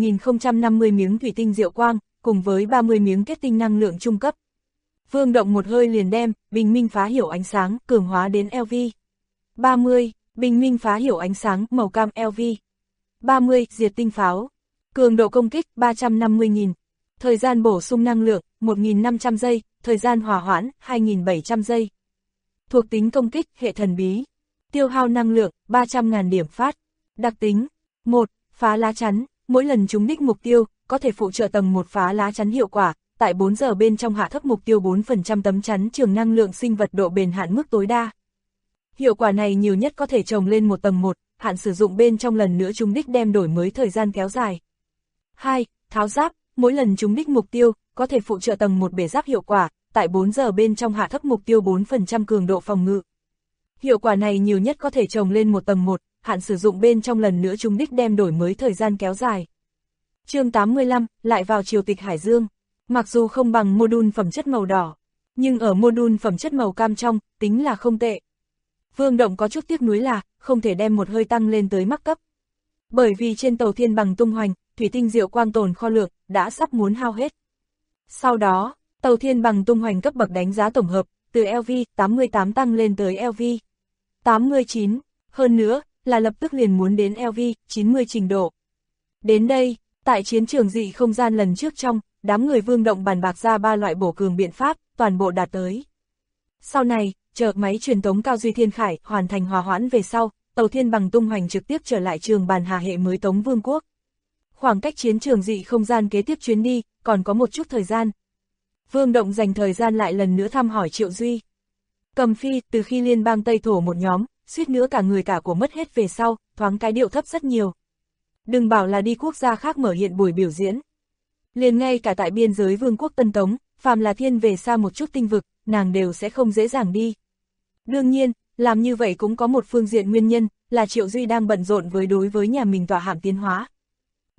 1.050 miếng thủy tinh diệu quang, cùng với 30 miếng kết tinh năng lượng trung cấp. Vương Động một hơi liền đem, bình minh phá hiểu ánh sáng, cường hóa đến LV. 30, bình minh phá hiểu ánh sáng, màu cam LV. 30, diệt tinh pháo. Cường độ công kích, 350.000. Thời gian bổ sung năng lượng, 1.500 giây, thời gian hòa hoãn, 2.700 giây. Thuộc tính công kích, hệ thần bí. Tiêu hao năng lượng, 300.000 điểm phát. Đặc tính, 1. Phá lá chắn, mỗi lần trúng đích mục tiêu, có thể phụ trợ tầng 1 phá lá chắn hiệu quả, tại 4 giờ bên trong hạ thấp mục tiêu 4% tấm chắn trường năng lượng sinh vật độ bền hạn mức tối đa. Hiệu quả này nhiều nhất có thể trồng lên một tầng 1, hạn sử dụng bên trong lần nữa trúng đích đem đổi mới thời gian kéo dài. 2. Tháo giáp, mỗi lần trúng đích mục tiêu, có thể phụ trợ tầng 1 bể giáp hiệu quả, tại 4 giờ bên trong hạ thấp mục tiêu 4% cường độ phòng ngự. Hiệu quả này nhiều nhất có thể trồng lên một tầng 1, hạn sử dụng bên trong lần nữa trúng đích đem đổi mới thời gian kéo dài. Chương 85, lại vào triều tịch Hải Dương. Mặc dù không bằng mô-đun phẩm chất màu đỏ, nhưng ở mô-đun phẩm chất màu cam trong, tính là không tệ. Vương Động có chút tiếc nuối là, không thể đem một hơi tăng lên tới mắc cấp. Bởi vì trên tàu thiên bằng tung hoành, thủy tinh diệu quang tồn kho lượng, đã sắp muốn hao hết. Sau đó, tàu thiên bằng tung hoành cấp bậc đánh giá tổng hợp, từ LV 88 tăng lên tới LV 89, hơn nữa, là lập tức liền muốn đến LV 90 trình độ. Đến đây, tại chiến trường dị không gian lần trước trong, đám người Vương Động bàn bạc ra 3 loại bổ cường biện pháp, toàn bộ đạt tới. Sau này, chờ máy truyền tống cao duy thiên khải hoàn thành hòa hoãn về sau, tàu thiên bằng tung hoành trực tiếp trở lại trường bàn hà hệ mới Tống Vương quốc. Khoảng cách chiến trường dị không gian kế tiếp chuyến đi, còn có một chút thời gian. Vương Động dành thời gian lại lần nữa thăm hỏi Triệu Duy. Cầm Phi, từ khi liên bang Tây Thổ một nhóm, suýt nữa cả người cả của mất hết về sau, thoáng cái điệu thấp rất nhiều. Đừng bảo là đi quốc gia khác mở hiện buổi biểu diễn. Liền ngay cả tại biên giới Vương quốc Tân Tống, phàm là thiên về xa một chút tinh vực, nàng đều sẽ không dễ dàng đi. Đương nhiên, làm như vậy cũng có một phương diện nguyên nhân, là Triệu Duy đang bận rộn với đối với nhà mình tọa hạm tiến hóa.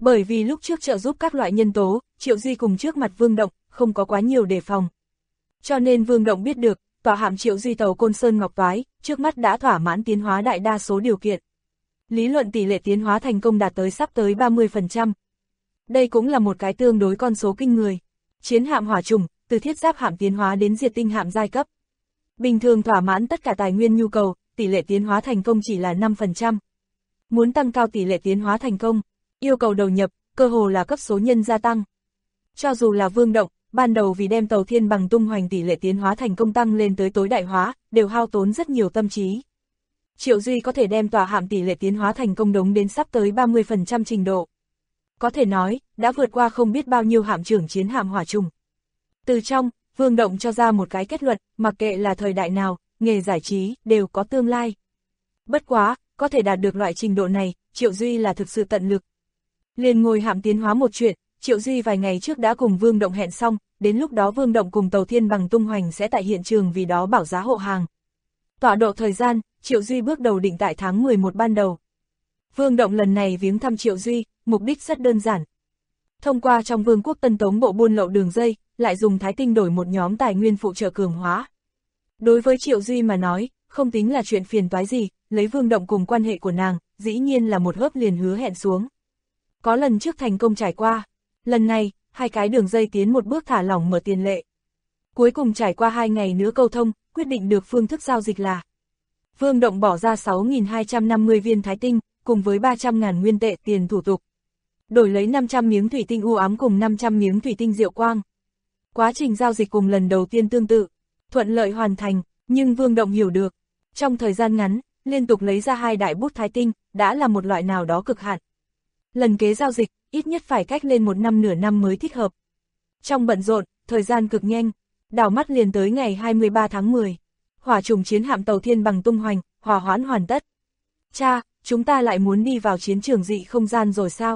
Bởi vì lúc trước trợ giúp các loại nhân tố, Triệu Duy cùng trước mặt Vương Động, không có quá nhiều đề phòng. Cho nên Vương Động biết được, tòa hạm Triệu Duy tàu Côn Sơn Ngọc Toái, trước mắt đã thỏa mãn tiến hóa đại đa số điều kiện. Lý luận tỷ lệ tiến hóa thành công đạt tới sắp tới 30%. Đây cũng là một cái tương đối con số kinh người. Chiến hạm hỏa trùng, từ thiết giáp hạm tiến hóa đến diệt tinh hạm giai cấp. Bình thường thỏa mãn tất cả tài nguyên nhu cầu, tỷ lệ tiến hóa thành công chỉ là 5%. Muốn tăng cao tỷ lệ tiến hóa thành công, yêu cầu đầu nhập, cơ hồ là cấp số nhân gia tăng. Cho dù là Vương Động, ban đầu vì đem tàu Thiên Bằng tung hoành tỷ lệ tiến hóa thành công tăng lên tới tối đại hóa, đều hao tốn rất nhiều tâm trí. Triệu Duy có thể đem tòa hạm tỷ lệ tiến hóa thành công đống đến sắp tới 30% trình độ. Có thể nói, đã vượt qua không biết bao nhiêu hạm trưởng chiến hạm hỏa trùng. Từ trong, Vương Động cho ra một cái kết luận, mặc kệ là thời đại nào, nghề giải trí, đều có tương lai. Bất quá, có thể đạt được loại trình độ này, Triệu Duy là thực sự tận lực. Liền ngồi hạm tiến hóa một chuyện, Triệu Duy vài ngày trước đã cùng Vương Động hẹn xong, đến lúc đó Vương Động cùng tàu Thiên Bằng tung hoành sẽ tại hiện trường vì đó bảo giá hộ hàng. Tọa độ thời gian, Triệu Duy bước đầu định tại tháng 11 ban đầu. Vương Động lần này viếng thăm Triệu Duy, mục đích rất đơn giản. Thông qua trong Vương quốc Tân Tống bộ buôn lậu đường dây, lại dùng Thái Tinh đổi một nhóm tài nguyên phụ trợ cường hóa. Đối với Triệu Duy mà nói, không tính là chuyện phiền toái gì, lấy Vương Động cùng quan hệ của nàng, dĩ nhiên là một hớp liền hứa hẹn xuống. Có lần trước thành công trải qua, lần này, hai cái đường dây tiến một bước thả lỏng mở tiền lệ. Cuối cùng trải qua 2 ngày nữa câu thông, quyết định được phương thức giao dịch là Vương Động bỏ ra 6.250 viên Thái Tinh, cùng với 300.000 nguyên tệ tiền thủ tục. Đổi lấy 500 miếng thủy tinh u ám cùng 500 miếng thủy tinh diệu quang. Quá trình giao dịch cùng lần đầu tiên tương tự, thuận lợi hoàn thành, nhưng Vương Động hiểu được, trong thời gian ngắn, liên tục lấy ra 2 đại bút Thái Tinh, đã là một loại nào đó cực hạn. Lần kế giao dịch, ít nhất phải cách lên 1 năm nửa năm mới thích hợp. Trong bận rộn, thời gian cực nhanh, đảo mắt liền tới ngày 23 tháng 10. Hỏa trùng chiến hạm tàu Thiên Bằng tung hoành, hòa hoãn hoàn tất. Cha, chúng ta lại muốn đi vào chiến trường dị không gian rồi sao?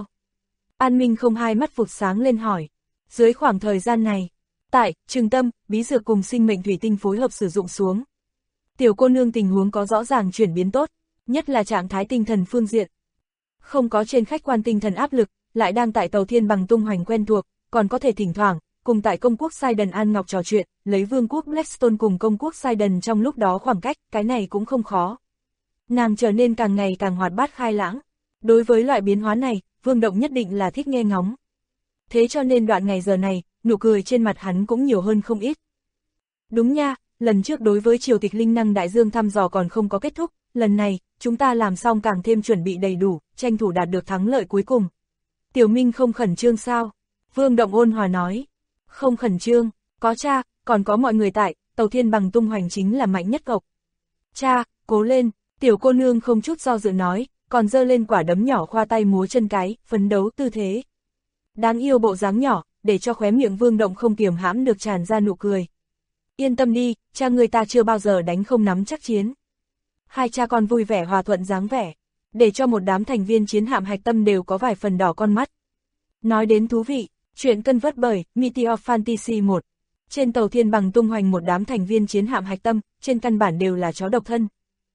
An Minh không hai mắt vụt sáng lên hỏi. Dưới khoảng thời gian này, tại Trường Tâm, bí dược cùng sinh mệnh thủy tinh phối hợp sử dụng xuống. Tiểu cô nương tình huống có rõ ràng chuyển biến tốt, nhất là trạng thái tinh thần phương diện. Không có trên khách quan tinh thần áp lực, lại đang tại tàu Thiên Bằng tung hoành quen thuộc, còn có thể thỉnh thoảng, cùng tại công quốc Sidon An Ngọc trò chuyện, lấy vương quốc Blackstone cùng công quốc Sidon trong lúc đó khoảng cách, cái này cũng không khó. Nàng trở nên càng ngày càng hoạt bát khai lãng. Đối với loại biến hóa này, Vương Động nhất định là thích nghe ngóng. Thế cho nên đoạn ngày giờ này, nụ cười trên mặt hắn cũng nhiều hơn không ít. Đúng nha, lần trước đối với triều tịch linh năng đại dương thăm dò còn không có kết thúc, lần này, chúng ta làm xong càng thêm chuẩn bị đầy đủ, tranh thủ đạt được thắng lợi cuối cùng. Tiểu Minh không khẩn trương sao? Vương Động ôn hòa nói. Không khẩn trương, có cha, còn có mọi người tại, tàu Thiên Bằng tung hoành chính là mạnh nhất cộc. Cha, cố lên, tiểu cô nương không chút do dự nói, còn giơ lên quả đấm nhỏ khoa tay múa chân cái, phấn đấu tư thế. Đáng yêu bộ dáng nhỏ, để cho khóe miệng Vương Động không kiềm hãm được tràn ra nụ cười. Yên tâm đi, cha người ta chưa bao giờ đánh không nắm chắc chiến. Hai cha con vui vẻ hòa thuận dáng vẻ, để cho một đám thành viên chiến hạm hạch tâm đều có vài phần đỏ con mắt. Nói đến thú vị, chuyện cân vớt bởi Meteor Fantasy 1. Trên tàu Thiên Bằng tung hoành một đám thành viên chiến hạm hạch tâm, trên căn bản đều là chó độc thân.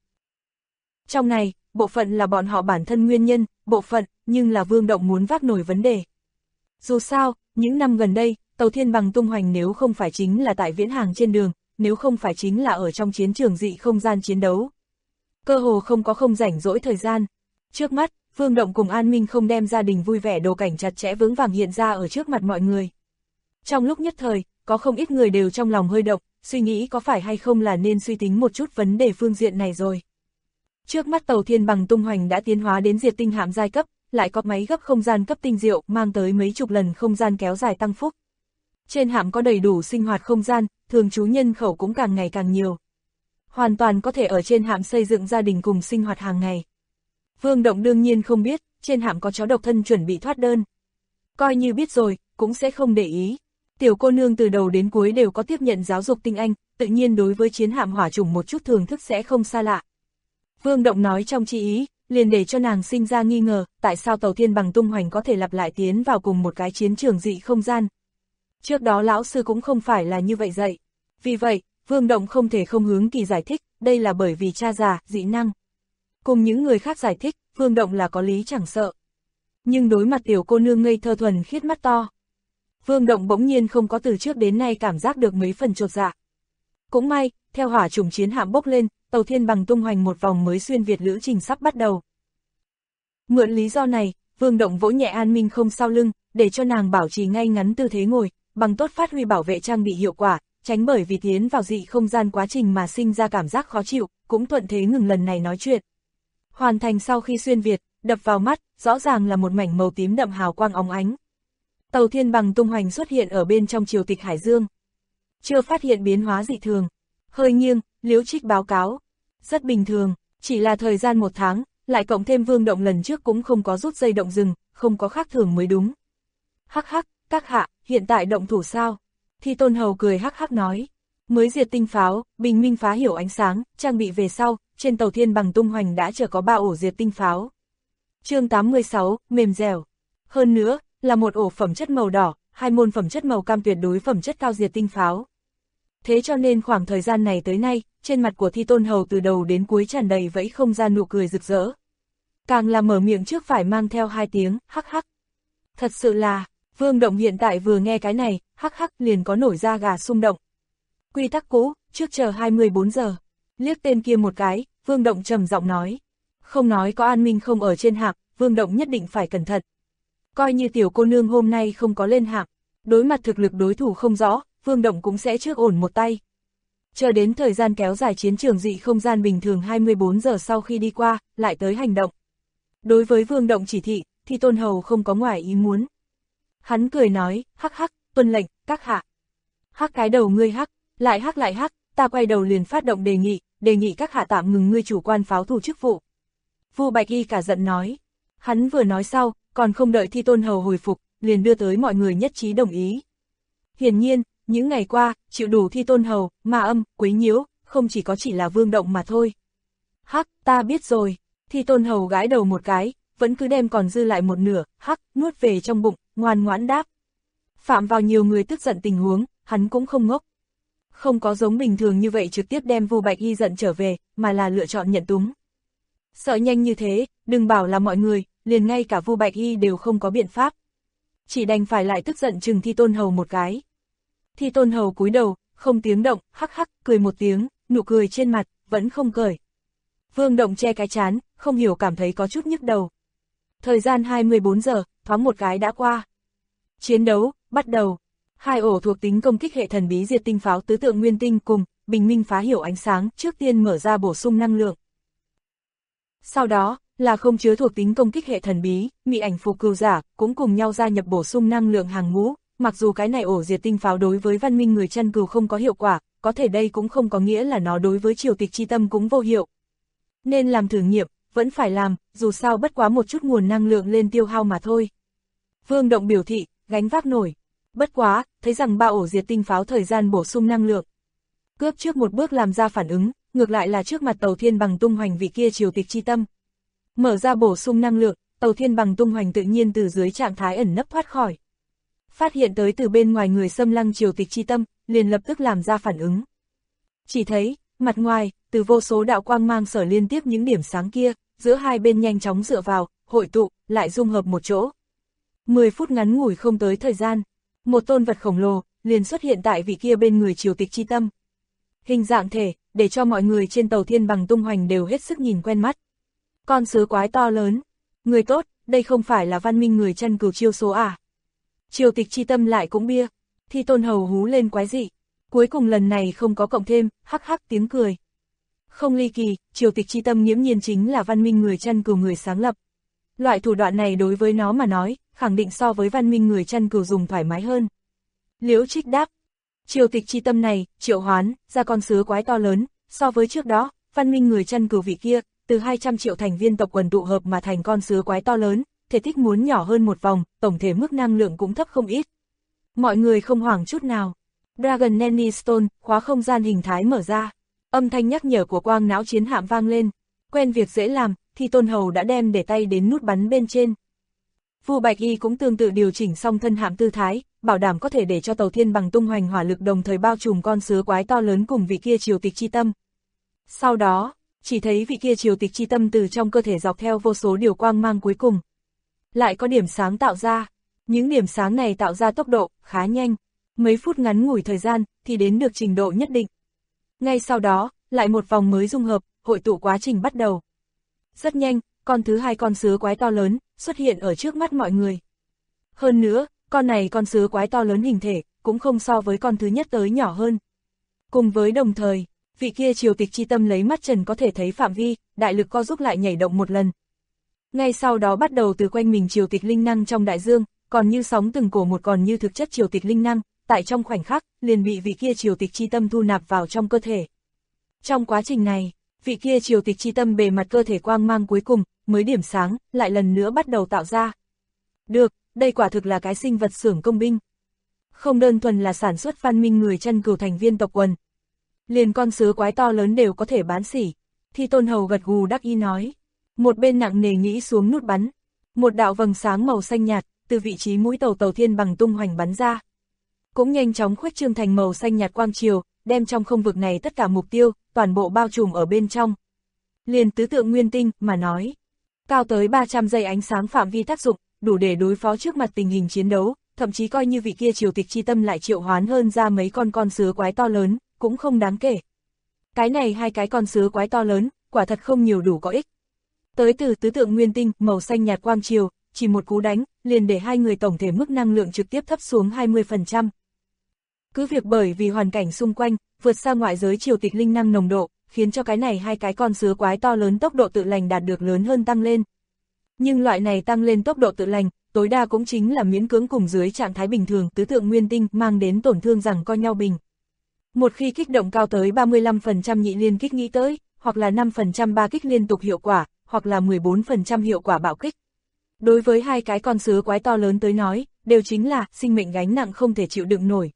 Trong này, bộ phận là bọn họ bản thân nguyên nhân, bộ phận, nhưng là Vương Động muốn vác nổi vấn đề. Dù sao, những năm gần đây, tàu Thiên Bằng tung hoành nếu không phải chính là tại viễn hàng trên đường, nếu không phải chính là ở trong chiến trường dị không gian chiến đấu. Cơ hồ không rảnh rỗi thời gian. Trước mắt, Vương Động cùng An Minh không đem gia đình vui vẻ đồ cảnh chặt chẽ vững vàng hiện ra ở trước mặt mọi người. Trong lúc nhất thời, có không ít người đều trong lòng hơi động, suy nghĩ có phải hay không là nên suy tính một chút vấn đề phương diện này rồi. Trước mắt tàu Thiên Bằng tung hoành đã tiến hóa đến diệt tinh hạm giai cấp, lại có máy gấp không gian cấp tinh diệu mang tới mấy chục lần không gian kéo dài tăng phúc. Trên hạm có đầy đủ sinh hoạt không gian, thường trú nhân khẩu cũng càng ngày càng nhiều. Hoàn toàn có thể ở trên hạm xây dựng gia đình cùng sinh hoạt hàng ngày. Vương Động đương nhiên không biết, trên hạm có chó độc thân chuẩn bị thoát đơn. Coi như biết rồi, cũng sẽ không để ý. Tiểu cô nương từ đầu đến cuối đều có tiếp nhận giáo dục tinh anh, tự nhiên đối với chiến hạm hỏa chủng một chút thưởng thức sẽ không xa lạ. Vương Động nói trong chi ý, liền để cho nàng sinh ra nghi ngờ, tại sao tàu Thiên Bằng tung hoành có thể lặp lại tiến vào cùng một cái chiến trường dị không gian. Trước đó lão sư cũng không phải là như vậy dạy. Vì vậy, Vương Động không thể không hướng Kỳ giải thích, đây là bởi vì cha già, dị năng. Cùng những người khác giải thích, Vương Động là có lý chẳng sợ. Nhưng đối mặt tiểu cô nương ngây thơ thuần khiết mắt to, Vương Động bỗng nhiên không có từ trước đến nay cảm giác được mấy phần chột dạ. Cũng may, theo hỏa trùng chiến hạm bốc lên, tàu Thiên Bằng tung hoành một vòng mới xuyên Việt lữ trình sắp bắt đầu. Mượn lý do này, Vương Động vỗ nhẹ An Minh không sau lưng, để cho nàng bảo trì ngay ngắn tư thế ngồi, bằng tốt phát huy bảo vệ trang bị hiệu quả, tránh bởi vì tiến vào dị không gian quá trình mà sinh ra cảm giác khó chịu, cũng thuận thế ngừng lần này nói chuyện. Hoàn thành sau khi xuyên Việt, đập vào mắt, rõ ràng là một mảnh màu tím đậm hào quang óng ánh. Tàu Thiên Bằng tung hoành xuất hiện ở bên trong triều tịch Hải Dương. Chưa phát hiện biến hóa dị thường. Hơi nghiêng, Liễu Trích báo cáo. Rất bình thường, chỉ là thời gian 1 tháng, lại cộng thêm Vương Động lần trước cũng không có rút dây động rừng, không có khác thường mới đúng. Hắc hắc, các hạ, hiện tại động thủ sao? Thi Tôn Hầu cười hắc hắc nói. Mới diệt tinh pháo, bình minh phá hiểu ánh sáng, trang bị về sau, trên tàu Thiên Bằng tung hoành đã chở có 3 ổ diệt tinh pháo. Chương 86, mềm dẻo. Hơn nữa, là một ổ phẩm chất màu đỏ, 2 môn phẩm chất màu cam tuyệt đối phẩm chất cao diệt tinh pháo. Thế cho nên khoảng thời gian này tới nay, trên mặt của Thi Tôn Hầu từ đầu đến cuối tràn đầy vẫy không ra nụ cười rực rỡ. Càng là mở miệng trước phải mang theo 2 tiếng, hắc hắc. Thật sự là, Vương Động hiện tại vừa nghe cái này, hắc hắc liền có nổi da gà xung động. Quy tắc cũ, trước chờ 24 giờ. Liếc tên kia một cái, Vương Động trầm giọng nói. Không nói có An Minh không ở trên hạm, Vương Động nhất định phải cẩn thận. Coi như tiểu cô nương hôm nay không có lên hạm, đối mặt thực lực đối thủ không rõ, Vương Động cũng sẽ trước ổn một tay. Chờ đến thời gian kéo dài chiến trường dị không gian bình thường 24 giờ sau khi đi qua, lại tới hành động. Đối với Vương Động chỉ thị, thì Tôn Hầu không có ngoài ý muốn. Hắn cười nói, hắc hắc, tuân lệnh, các hạ. Hắc cái đầu ngươi hắc, lại hắc, ta quay đầu liền phát động đề nghị các hạ tạm ngừng ngươi chủ quan pháo thủ chức vụ. Vu Bạch Y cả giận nói. Hắn vừa nói sau, còn không đợi Thi Tôn Hầu hồi phục, liền đưa tới mọi người nhất trí đồng ý. Hiển nhiên, những ngày qua, chịu đủ Thi Tôn Hầu, ma âm, quấy nhiễu, không chỉ có chỉ là Vương Động mà thôi. Hắc, ta biết rồi. Thi Tôn Hầu gãi đầu một cái, vẫn cứ đem còn dư lại một nửa, hắc, nuốt về trong bụng, ngoan ngoãn đáp. Phạm vào nhiều người tức giận tình huống, hắn cũng không ngốc. Không có giống bình thường như vậy trực tiếp đem Vu Bạch Y giận trở về, mà là lựa chọn nhận túng. Sợ nhanh như thế, đừng bảo là mọi người, liền ngay cả Vu Bạch Y đều không có biện pháp. Chỉ đành phải lại tức giận chừng Thi Tôn Hầu một cái. Thi Tôn Hầu cúi đầu, không tiếng động, hắc hắc, cười một tiếng, nụ cười trên mặt, vẫn không cởi. Vương Động che cái trán, không hiểu cảm thấy có chút nhức đầu. Thời gian 24 giờ, thoáng một cái đã qua. Chiến đấu, bắt đầu. 2 ổ thuộc tính công kích hệ thần bí diệt tinh pháo tứ tượng nguyên tinh cùng bình minh phá hiểu ánh sáng trước tiên mở ra bổ sung năng lượng. Sau đó, là không chứa thuộc tính công kích hệ thần bí, mị ảnh phục cừu giả, cũng cùng nhau gia nhập bổ sung năng lượng hàng ngũ. Mặc dù cái này ổ diệt tinh pháo đối với văn minh người chăn cừu không có hiệu quả, có thể đây cũng không có nghĩa là nó đối với triều tịch chi tâm cũng vô hiệu. Nên làm thử nghiệm, vẫn phải làm, dù sao bất quá một chút nguồn năng lượng lên tiêu hao mà thôi. Vương Động biểu thị, gánh vác nổi. Bất quá, thấy rằng 3 ổ diệt tinh pháo thời gian bổ sung năng lượng. Cướp trước một bước làm ra phản ứng, ngược lại là trước mặt tàu Thiên Bằng tung hoành vị kia triều tịch chi tâm. Mở ra bổ sung năng lượng, tàu Thiên Bằng tung hoành tự nhiên từ dưới trạng thái ẩn nấp thoát khỏi. Phát hiện tới từ bên ngoài người xâm lăng triều tịch chi tâm, liền lập tức làm ra phản ứng. Chỉ thấy, mặt ngoài, từ vô số đạo quang mang sở liên tiếp những điểm sáng kia, giữa hai bên nhanh chóng dựa vào, hội tụ, lại dung hợp một chỗ. 10 phút ngắn ngủi không tới thời gian, một tôn vật khổng lồ, liền xuất hiện tại vị kia bên người triều tịch chi tâm. Hình dạng thể, để cho mọi người trên tàu Thiên Bằng tung hoành đều hết sức nhìn quen mắt. Con sứa quái to lớn. Người tốt, đây không phải là văn minh người chăn cừu chiêu số à? Triều tịch chi tâm lại cũng bia. Thi Tôn Hầu hú lên quái dị. Cuối cùng lần này không có cộng thêm, hắc hắc tiếng cười. Không ly kỳ, triều tịch chi tâm nghiễm nhiên chính là văn minh người chăn cừu người sáng lập. Loại thủ đoạn này đối với nó mà nói, khẳng định so với văn minh người chăn cừu dùng thoải mái hơn. Liễu Trích đáp. Triều tịch chi tâm này, triệu hoán, ra con sứa quái to lớn, so với trước đó, văn minh người chăn cừu vị kia, từ 200 triệu thành viên tộc quần tụ hợp mà thành con sứa quái to lớn, thể tích muốn nhỏ hơn một vòng, tổng thể mức năng lượng cũng thấp không ít. Mọi người không hoảng chút nào. Dragon Nanny Stone, khóa không gian hình thái mở ra. Âm thanh nhắc nhở của quang não chiến hạm vang lên. Quen việc dễ làm, thì Tôn Hầu đã đem để tay đến nút bắn bên trên. Vu Bạch Y cũng tương tự điều chỉnh xong thân hạm tư thái, bảo đảm có thể để cho tàu Thiên Bằng tung hoành hỏa lực đồng thời bao trùm con sứa quái to lớn cùng vị kia triều tịch chi tâm. Sau đó, chỉ thấy vị kia triều tịch chi tâm từ trong cơ thể dọc theo vô số điều quang mang cuối cùng. lại có điểm sáng tạo ra. Những điểm sáng này tạo ra tốc độ khá nhanh, mấy phút ngắn ngủi thời gian thì đến được trình độ nhất định. Ngay sau đó, lại một vòng mới dung hợp, hội tụ quá trình bắt đầu. Rất nhanh, con thứ hai con sứa quái to lớn xuất hiện ở trước mắt mọi người. Hơn nữa, con sứa quái to lớn hình thể cũng không so với con thứ nhất tới nhỏ hơn. Cùng với đồng thời, vị kia triều tịch chi tâm lấy mắt trần có thể thấy phạm vi, đại lực co giúp lại nhảy động một lần. Ngay sau đó bắt đầu từ quanh mình triều tịch linh năng trong đại dương, còn như sóng từng cổ một còn như thực chất triều tịch linh năng, tại trong khoảnh khắc, liền bị vị kia triều tịch chi tâm thu nạp vào trong cơ thể. Trong quá trình này, vị kia triều tịch chi tâm bề mặt cơ thể quang mang cuối cùng, mới điểm sáng, lại lần nữa bắt đầu tạo ra. Được, đây quả thực là cái sinh vật xưởng công binh. Không đơn thuần là sản xuất văn minh người chân cừu thành viên tộc quần. Liền con sứa quái to lớn đều có thể bán sỉ. Thi Tôn Hầu gật gù đắc ý nói. Một bên nặng nề nghĩ xuống nút bắn. Một đạo vầng sáng màu xanh nhạt, từ vị trí mũi tàu thiên bằng tung hoành bắn ra. Cũng nhanh chóng khuếch trương thành màu xanh nhạt quang chiều, đem trong không vực này tất cả mục tiêu, toàn bộ bao trùm ở bên trong. Liền tứ tượng nguyên tinh mà nói. Cao tới 300 giây ánh sáng phạm vi tác dụng, đủ để đối phó trước mặt tình hình chiến đấu, thậm chí coi như vị kia triều tịch chi tâm lại triệu hoán hơn ra mấy con sứa quái to lớn, cũng không đáng kể. Cái này hai cái con sứa quái to lớn, quả thật không nhiều đủ có ích. Tới từ tứ tượng nguyên tinh, màu xanh nhạt quang chiều, chỉ một cú đánh, liền để hai người tổng thể mức năng lượng trực tiếp thấp xuống 20%. Cứ việc bởi vì hoàn cảnh xung quanh, vượt xa ngoại giới triều tịch linh năng nồng độ, khiến cho cái này hai cái con sứa quái to lớn tốc độ tự lành đạt được lớn hơn tăng lên. Nhưng loại này tăng lên tốc độ tự lành, tối đa cũng chính là miễn cưỡng cùng dưới trạng thái bình thường tứ tượng nguyên tinh mang đến tổn thương rằng co nhau bình. Một khi kích động cao tới 35% nhị liên kích nghĩ tới, hoặc là 5% ba kích liên tục hiệu quả, hoặc là 14% hiệu quả bạo kích. Đối với hai cái con sứa quái to lớn tới nói, đều chính là sinh mệnh gánh nặng không thể chịu đựng nổi.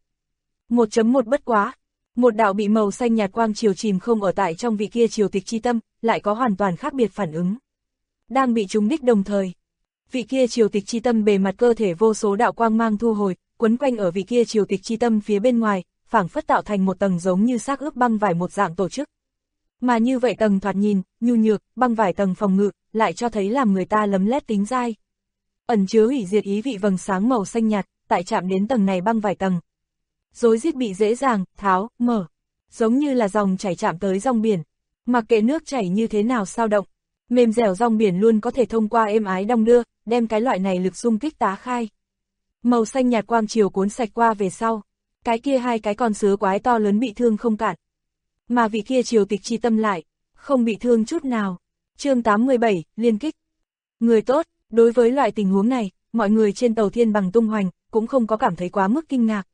1.1 bất quá. Một đạo bị màu xanh nhạt quang chiều chìm không ở tại trong vị kia triều tịch chi tâm, lại có hoàn toàn khác biệt phản ứng. Đang bị trúng đích đồng thời. Vị kia triều tịch chi tâm bề mặt cơ thể vô số đạo quang mang thu hồi, quấn quanh ở vị kia triều tịch chi tâm phía bên ngoài, phảng phất tạo thành một tầng giống như xác ướp băng vải một dạng tổ chức. Mà như vậy tầng thoạt nhìn, nhu nhược, băng vải tầng phòng ngự, lại cho thấy làm người ta lấm lét tính dai. Ẩn chứa hủy diệt ý vị vầng sáng màu xanh nhạt, tại chạm đến tầng này băng vải tầng. Rối rít bị dễ dàng, tháo, mở. Giống như là dòng chảy chạm tới dòng biển. Mặc kệ nước chảy như thế nào sao động. Mềm dẻo dòng biển luôn có thể thông qua êm ái đong đưa, đem cái loại này lực xung kích tá khai. Màu xanh nhạt quang chiều cuốn sạch qua về sau. Cái kia hai cái con sứa quái to lớn bị thương không cạn. Mà vị kia triều tịch chi tâm lại, không bị thương chút nào. Chương 87, liên kích. Người tốt, đối với loại tình huống này, mọi người trên tàu thiên bằng tung hoành, cũng không có cảm thấy quá mức kinh ngạc.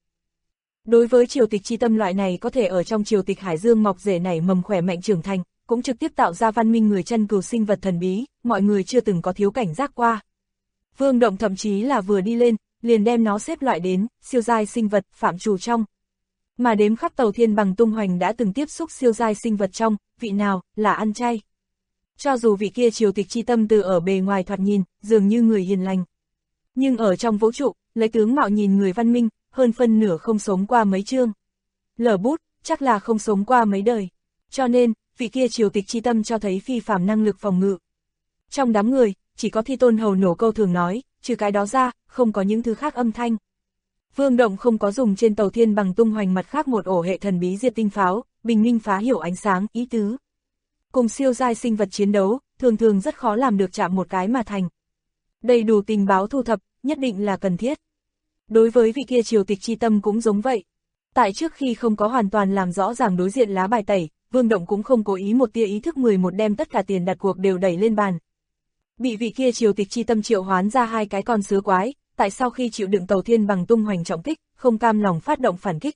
Đối với triều tịch chi tâm loại này có thể ở trong triều tịch hải dương mọc rễ nảy mầm khỏe mạnh trưởng thành, cũng trực tiếp tạo ra văn minh người chân cừu sinh vật thần bí, mọi người chưa từng có thiếu cảnh giác qua. Vương Động thậm chí là vừa đi lên, liền đem nó xếp loại đến siêu giai sinh vật phạm trù trong. Mà đếm khắp tàu thiên bằng tung hoành đã từng tiếp xúc siêu giai sinh vật trong, vị nào là ăn chay. Cho dù vị kia triều tịch chi tâm từ ở bề ngoài thoạt nhìn, dường như người hiền lành. Nhưng ở trong vũ trụ, lấy tướng mạo nhìn người văn minh, hơn phân nửa không sống qua mấy chương. Lở bút, chắc là không sống qua mấy đời. Cho nên, vị kia triều tịch chi tâm cho thấy phi phàm năng lực phòng ngự. Trong đám người, chỉ có Thi Tôn Hầu nổ câu thường nói, trừ cái đó ra, không có những thứ khác âm thanh. Vương Động không có dùng trên tàu thiên bằng tung hoành mặt khác một ổ hệ thần bí diệt tinh pháo, bình minh phá hiểu ánh sáng, ý tứ. Cùng siêu giai sinh vật chiến đấu, thường thường rất khó làm được chạm một cái mà thành. Đầy đủ tình báo thu thập, nhất định là cần thiết. Đối với vị kia triều tịch chi tâm cũng giống vậy. Tại trước khi không có hoàn toàn làm rõ ràng đối diện lá bài tẩy, Vương Động cũng không cố ý một tia ý thức 11 đem tất cả tiền đặt cuộc đều đẩy lên bàn. Bị vị kia triều tịch chi tâm triệu hoán ra hai cái con sứa quái, tại sau khi chịu đựng tàu thiên bằng tung hoành trọng kích, không cam lòng phát động phản kích.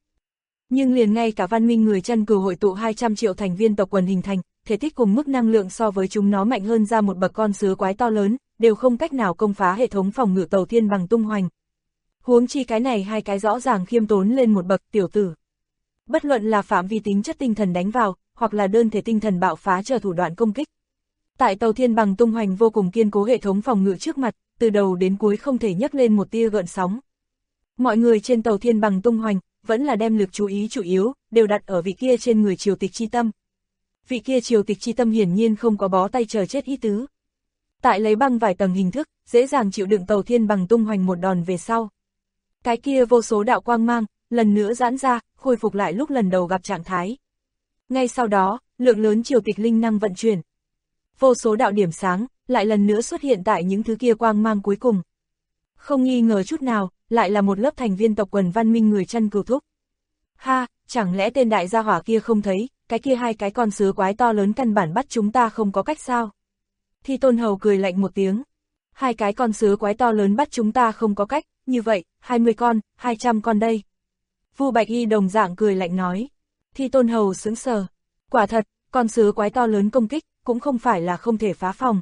Nhưng liền ngay cả văn minh người chân cừu hội tụ 200 triệu thành viên tộc quần hình thành, thể tích cùng mức năng lượng so với chúng nó mạnh hơn ra một bậc con sứa quái to lớn, đều không cách nào công phá hệ thống phòng ngự tàu thiên bằng tung hoành. Huống chi cái này hai cái rõ ràng khiêm tốn lên một bậc tiểu tử. Bất luận là phạm vi tính chất tinh thần đánh vào, hoặc là đơn thể tinh thần bạo phá chờ thủ đoạn công kích. Tại tàu thiên bằng tung hoành vô cùng kiên cố hệ thống phòng ngự trước mặt, từ đầu đến cuối không thể nhấc lên một tia gợn sóng. Mọi người trên tàu thiên bằng tung hoành, vẫn là đem lực chú ý chủ yếu, đều đặt ở vị kia trên người triều tịch chi tâm. Vị kia triều tịch chi tâm hiển nhiên không có bó tay chờ chết ý tứ. Tại lấy băng vài tầng hình thức, dễ dàng chịu đựng Tàu Thiên Bằng tung hoành một đòn về sau. Cái kia vô số đạo quang mang, lần nữa giãn ra, khôi phục lại lúc lần đầu gặp trạng thái. Ngay sau đó, lượng lớn triều tịch linh năng vận chuyển. Vô số đạo điểm sáng, lại lần nữa xuất hiện tại những thứ kia quang mang cuối cùng. Không nghi ngờ chút nào, lại là một lớp thành viên tộc quần văn minh người chăn cừu thúc. Ha, chẳng lẽ tên đại gia hỏa kia không thấy, cái kia hai cái con sứa quái to lớn căn bản bắt chúng ta không có cách sao? Thi Tôn Hầu cười lạnh một tiếng. Hai cái con sứa quái to lớn bắt chúng ta không có cách, như vậy, 20 con, 200 con đây. Vu Bạch Y đồng dạng cười lạnh nói. Thi Tôn Hầu sững sờ. Quả thật, con sứa quái to lớn công kích, cũng không phải là không thể phá phòng.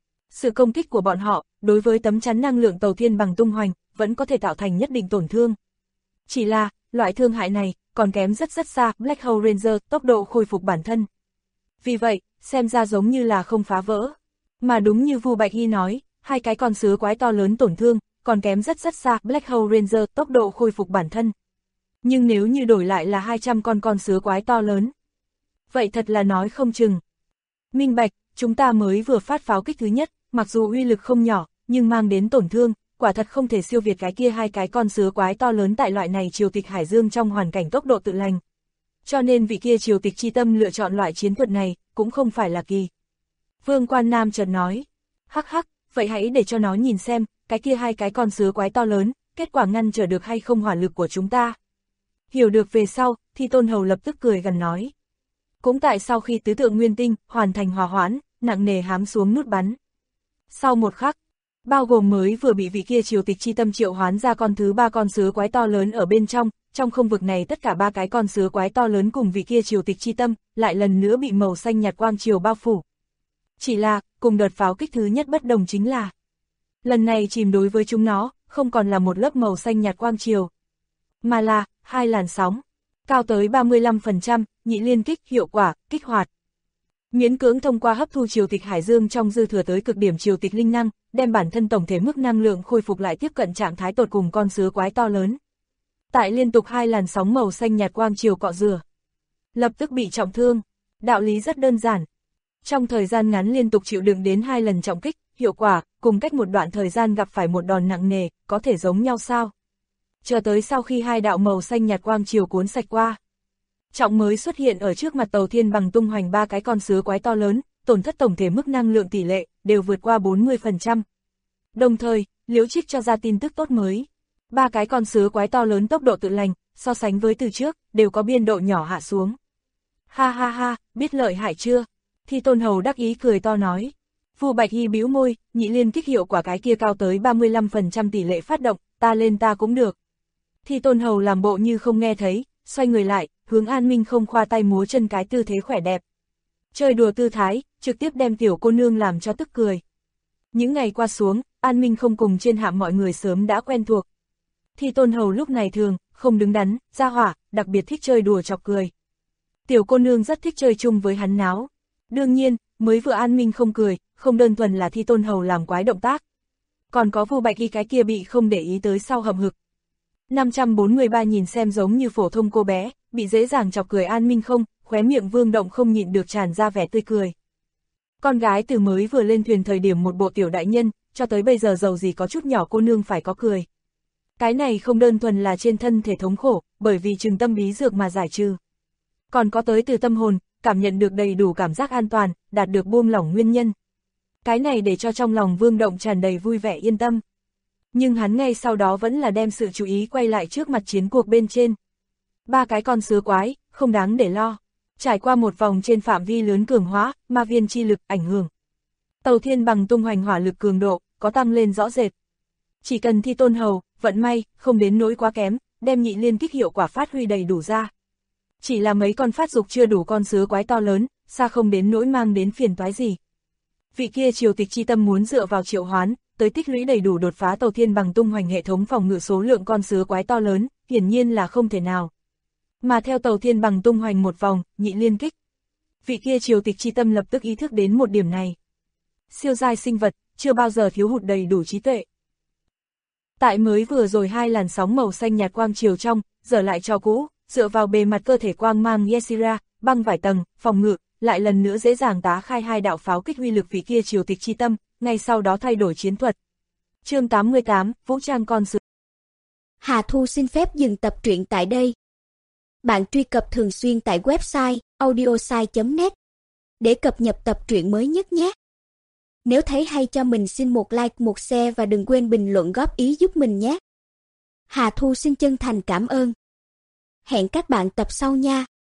Sự công kích của bọn họ, đối với tấm chắn năng lượng Tàu Thiên Bằng tung hoành, vẫn có thể tạo thành nhất định tổn thương. Chỉ là, loại thương hại này, còn kém rất xa Black Hole Ranger tốc độ khôi phục bản thân. Vì vậy, xem ra giống như là không phá vỡ. Mà đúng như Vu Bạch Y nói, hai cái con sứa quái to lớn tổn thương, còn kém rất xa Black Hole Ranger tốc độ khôi phục bản thân. Nhưng nếu như đổi lại là 200 con sứa quái to lớn, vậy thật là nói không chừng. Minh bạch, chúng ta mới vừa phát pháo kích thứ nhất, mặc dù uy lực không nhỏ, nhưng mang đến tổn thương, quả thật không thể siêu việt cái kia hai cái con sứa quái to lớn tại loại này triều tịch hải dương trong hoàn cảnh tốc độ tự lành. Cho nên vị kia triều tịch chi tâm lựa chọn loại chiến thuật này, cũng không phải là kỳ. Vương Quan Nam chợt nói, hắc hắc, vậy hãy để cho nó nhìn xem, cái kia hai cái con sứa quái to lớn, kết quả ngăn trở được hay không hỏa lực của chúng ta. Hiểu được về sau, Thi Tôn Hầu lập tức cười gần nói. Cũng tại sau khi tứ tượng nguyên tinh hoàn thành hòa hoãn, nặng nề hám xuống nút bắn. Sau một khắc, bao gồm mới vừa bị vị kia triều tịch chi tâm triệu hoán ra con thứ ba con sứa quái to lớn ở bên trong không vực này tất cả ba cái con sứa quái to lớn cùng vị kia triều tịch chi tâm, lại lần nữa bị màu xanh nhạt quang triều bao phủ. Chỉ là, cùng đợt pháo kích thứ nhất bất đồng chính là, lần này chìm đối với chúng nó, không còn là một lớp màu xanh nhạt quang triều, mà là, hai làn sóng, cao tới 35%, nhị liên kích hiệu quả, kích hoạt. Miễn cưỡng thông qua hấp thu triều tịch hải dương trong dư thừa tới cực điểm triều tịch linh năng, đem bản thân tổng thể mức năng lượng khôi phục lại tiếp cận trạng thái tột cùng con sứa quái to lớn. Tại liên tục hai làn sóng màu xanh nhạt quang triều cọ rửa, lập tức bị trọng thương. Đạo lý rất đơn giản. Trong thời gian ngắn liên tục chịu đựng đến 2 lần trọng kích, hiệu quả, cùng cách một đoạn thời gian gặp phải một đòn nặng nề, có thể giống nhau sao? Chờ tới sau khi hai đạo màu xanh nhạt quang chiều cuốn sạch qua, trọng mới xuất hiện ở trước mặt Tàu Thiên Bằng tung hoành ba cái con sứa quái to lớn, tổn thất tổng thể mức năng lượng tỷ lệ, đều vượt qua 40%. Đồng thời, Liễu Trích cho ra tin tức tốt mới. Ba cái con sứa quái to lớn tốc độ tự lành, so sánh với từ trước, đều có biên độ nhỏ hạ xuống. Ha ha ha, biết lợi hại chưa? Thi Tôn Hầu đắc ý cười to nói. Vu Bạch Y bĩu môi, nhị liên kích hiệu quả cái kia cao tới 35% tỷ lệ phát động, ta lên ta cũng được. Thi Tôn Hầu làm bộ như không nghe thấy, xoay người lại, hướng An Minh không khoa tay múa chân cái tư thế khỏe đẹp. Chơi đùa tư thái, trực tiếp đem tiểu cô nương làm cho tức cười. Những ngày qua xuống, An Minh không cùng trên hạm mọi người sớm đã quen thuộc. Thi Tôn Hầu lúc này thường, không đứng đắn, ra hỏa, đặc biệt thích chơi đùa chọc cười. Tiểu cô nương rất thích chơi chung với hắn náo. Đương nhiên, mới vừa An Minh không cười, không đơn thuần là Thi Tôn Hầu làm quái động tác. Còn có Vu Bạch Y cái kia bị không để ý tới sau hậm hực. 543 nhìn xem giống như phổ thông cô bé, bị dễ dàng chọc cười An Minh không, khóe miệng Vương Động không nhịn được tràn ra vẻ tươi cười. Con gái từ mới vừa lên thuyền thời điểm một bộ tiểu đại nhân, cho tới bây giờ giàu gì có chút nhỏ cô nương phải có cười. Cái này không đơn thuần là trên thân thể thống khổ, bởi vì trừng tâm bí dược mà giải trừ. Còn có tới từ tâm hồn, cảm nhận được đầy đủ cảm giác an toàn, đạt được buông lỏng nguyên nhân. Cái này để cho trong lòng Vương Động tràn đầy vui vẻ yên tâm. Nhưng hắn ngay sau đó vẫn là đem sự chú ý quay lại trước mặt chiến cuộc bên trên. Ba cái con sứa quái, không đáng để lo. Trải qua một vòng trên phạm vi lớn cường hóa, ma viên chi lực ảnh hưởng. Tàu Thiên Bằng tung hoành hỏa lực cường độ, có tăng lên rõ rệt. Chỉ cần Thi Tôn Hầu, vận may, không đến nỗi quá kém, đem nhị liên kích hiệu quả phát huy đầy đủ ra. Chỉ là mấy con phát dục chưa đủ con sứa quái to lớn, xa không đến nỗi mang đến phiền toái gì. Vị kia triều tịch chi tâm muốn dựa vào triệu hoán, tới tích lũy đầy đủ đột phá Tàu Thiên Bằng tung hoành hệ thống phòng ngự số lượng con sứa quái to lớn, hiển nhiên là không thể nào. Mà theo Tàu Thiên Bằng tung hoành một vòng, nhị liên kích. Vị kia triều tịch chi tâm lập tức ý thức đến một điểm này. Siêu giai sinh vật, chưa bao giờ thiếu hụt đầy đủ trí tuệ. Tại mới vừa rồi hai làn sóng màu xanh nhạt quang chiều trong, giờ lại cho cũ, dựa vào bề mặt cơ thể quang mang Yesira, băng vải tầng, phòng ngự, lại lần nữa dễ dàng tá khai hai đạo pháo kích uy lực vị kia triều tịch chi tâm, ngay sau đó thay đổi chiến thuật. Chương 88, Vũ trang con sứa. Hà Thu xin phép dừng tập truyện tại đây. Bạn truy cập thường xuyên tại website audiosai.net để cập nhật tập truyện mới nhất nhé. Nếu thấy hay cho mình xin một like, một share và đừng quên bình luận góp ý giúp mình nhé. Hà Thu xin chân thành cảm ơn. Hẹn các bạn tập sau nha.